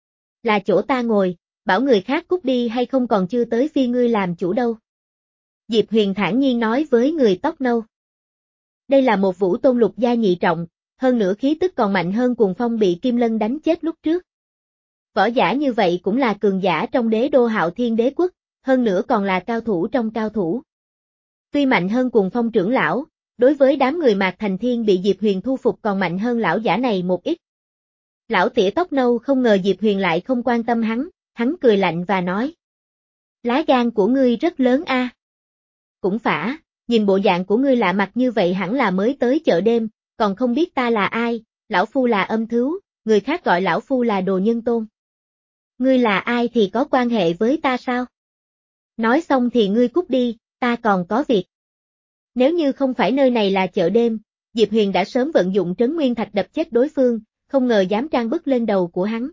Là chỗ ta ngồi, bảo người khác cút đi hay không còn chưa tới phi ngươi làm chủ đâu. Diệp Huyền thản nhiên nói với người tóc nâu. Đây là một vũ tôn lục gia nhị trọng, hơn nữa khí tức còn mạnh hơn Cuồng Phong bị Kim Lân đánh chết lúc trước. Võ giả như vậy cũng là cường giả trong đế đô Hạo Thiên Đế quốc, hơn nữa còn là cao thủ trong cao thủ. Tuy mạnh hơn Cuồng Phong trưởng lão, đối với đám người Mạc Thành Thiên bị Diệp Huyền thu phục còn mạnh hơn lão giả này một ít. Lão tỉa tóc nâu không ngờ Diệp Huyền lại không quan tâm hắn, hắn cười lạnh và nói. Lá gan của ngươi rất lớn a. À. Cũng phả, nhìn bộ dạng của ngươi lạ mặt như vậy hẳn là mới tới chợ đêm, còn không biết ta là ai, lão phu là Âm Thứu, người khác gọi lão phu là Đồ Nhân Tôn. Ngươi là ai thì có quan hệ với ta sao? Nói xong thì ngươi cút đi, ta còn có việc. Nếu như không phải nơi này là chợ đêm, Diệp Huyền đã sớm vận dụng trấn nguyên thạch đập chết đối phương, không ngờ dám trang bức lên đầu của hắn.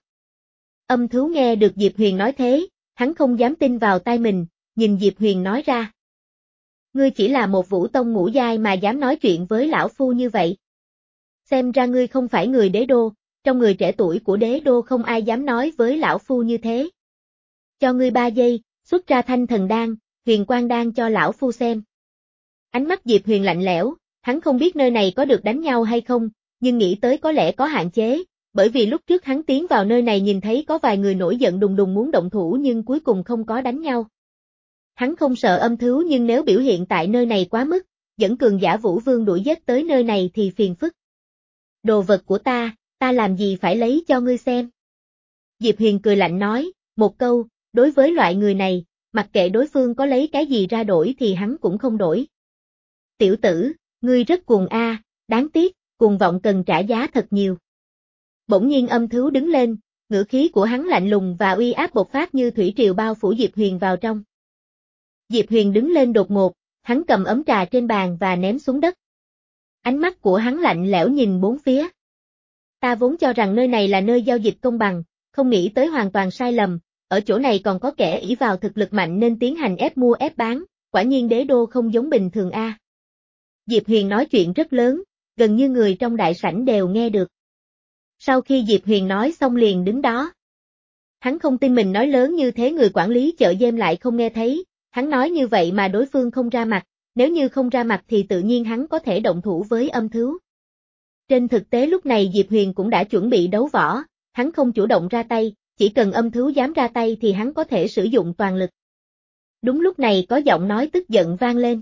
Âm Thứu nghe được Diệp Huyền nói thế, hắn không dám tin vào tai mình, nhìn Diệp Huyền nói ra. Ngươi chỉ là một vũ tông ngũ giai mà dám nói chuyện với lão phu như vậy. Xem ra ngươi không phải người đế đô, trong người trẻ tuổi của đế đô không ai dám nói với lão phu như thế. Cho ngươi ba giây, xuất ra thanh thần đan, huyền quang đan cho lão phu xem. Ánh mắt Diệp Huyền lạnh lẽo, hắn không biết nơi này có được đánh nhau hay không, nhưng nghĩ tới có lẽ có hạn chế, bởi vì lúc trước hắn tiến vào nơi này nhìn thấy có vài người nổi giận đùng đùng muốn động thủ nhưng cuối cùng không có đánh nhau. Hắn không sợ Âm Thứu nhưng nếu biểu hiện tại nơi này quá mức, dẫn cường giả Vũ Vương đuổi giết tới nơi này thì phiền phức. Đồ vật của ta, ta làm gì phải lấy cho ngươi xem. Diệp Huyền cười lạnh nói, một câu, Đối với loại người này, mặc kệ đối phương có lấy cái gì ra đổi thì hắn cũng không đổi. Tiểu tử, ngươi rất cuồng a, đáng tiếc, cuồng vọng cần trả giá thật nhiều. Bỗng nhiên Âm Thứu đứng lên, ngữ khí của hắn lạnh lùng và uy áp bộc phát như thủy triều bao phủ Diệp Huyền vào trong. Diệp Huyền đứng lên đột ngột, hắn cầm ấm trà trên bàn và ném xuống đất. Ánh mắt của hắn lạnh lẽo nhìn bốn phía. Ta vốn cho rằng nơi này là nơi giao dịch công bằng, không nghĩ tới hoàn toàn sai lầm, ở chỗ này còn có kẻ ỷ vào thực lực mạnh nên tiến hành ép mua ép bán, quả nhiên đế đô không giống bình thường a. À. Diệp Huyền nói chuyện rất lớn, gần như người trong đại sảnh đều nghe được. Sau khi Diệp Huyền nói xong liền đứng đó. Hắn không tin mình nói lớn như thế người quản lý chợ đêm lại không nghe thấy, hắn nói như vậy mà đối phương không ra mặt, nếu như không ra mặt thì tự nhiên hắn có thể động thủ với Âm Thứu. Trên thực tế lúc này Diệp Huyền cũng đã chuẩn bị đấu võ, hắn không chủ động ra tay, chỉ cần Âm Thứu dám ra tay thì hắn có thể sử dụng toàn lực. Đúng lúc này có giọng nói tức giận vang lên.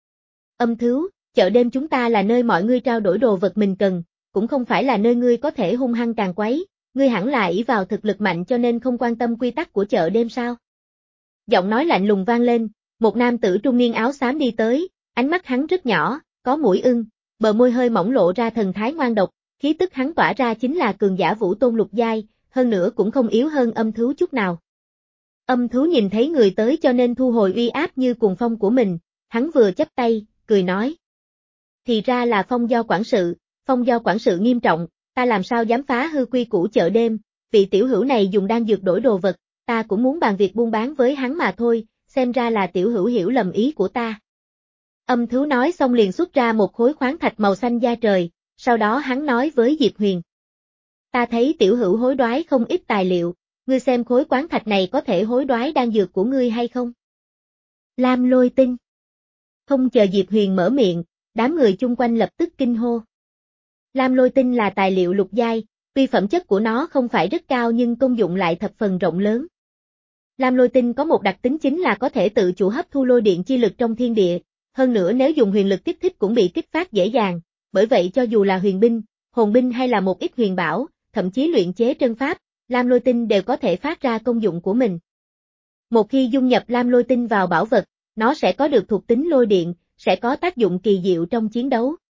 Âm Thứu, chợ đêm chúng ta là nơi mọi người trao đổi đồ vật mình cần, cũng không phải là nơi ngươi có thể hung hăng càn quấy, ngươi hẳn là ỷ vào thực lực mạnh cho nên không quan tâm quy tắc của chợ đêm sao? Giọng nói lạnh lùng vang lên, một nam tử trung niên áo xám đi tới, ánh mắt hắn rất nhỏ, có mũi ưng, bờ môi hơi mỏng lộ ra thần thái ngoan độc, khí tức hắn tỏa ra chính là cường giả vũ tôn lục giai, hơn nữa cũng không yếu hơn Âm Thứu chút nào. Âm Thứu nhìn thấy người tới cho nên thu hồi uy áp như cuồng phong của mình, hắn vừa chắp tay, cười nói. Thì ra là Phong do quản sự, Phong do quản sự nghiêm trọng, ta làm sao dám phá hư quy củ chợ đêm, vị tiểu hữu này dùng đan dược đổi đồ vật, ta cũng muốn bàn việc buôn bán với hắn mà thôi, xem ra là tiểu hữu hiểu lầm ý của ta. Âm Thứu nói xong liền xuất ra một khối khoáng thạch màu xanh da trời, sau đó hắn nói với Diệp Huyền. Ta thấy tiểu hữu hối đoái không ít tài liệu, ngươi xem khối khoáng thạch này có thể hối đoái đan dược của ngươi hay không? Lam Lôi Tinh. Không chờ Diệp Huyền mở miệng, đám người chung quanh lập tức kinh hô. Lam Lôi Tinh là tài liệu lục giai, tuy phẩm chất của nó không phải rất cao nhưng công dụng lại thập phần rộng lớn. Lam Lôi Tinh có một đặc tính chính là có thể tự chủ hấp thu lôi điện chi lực trong thiên địa, hơn nữa nếu dùng huyền lực kích thích cũng bị kích phát dễ dàng, bởi vậy cho dù là huyền binh, hồn binh hay là một ít huyền bảo, thậm chí luyện chế trân pháp, Lam Lôi Tinh đều có thể phát ra công dụng của mình. Một khi dung nhập Lam Lôi Tinh vào bảo vật, nó sẽ có được thuộc tính lôi điện, sẽ có tác dụng kỳ diệu trong chiến đấu.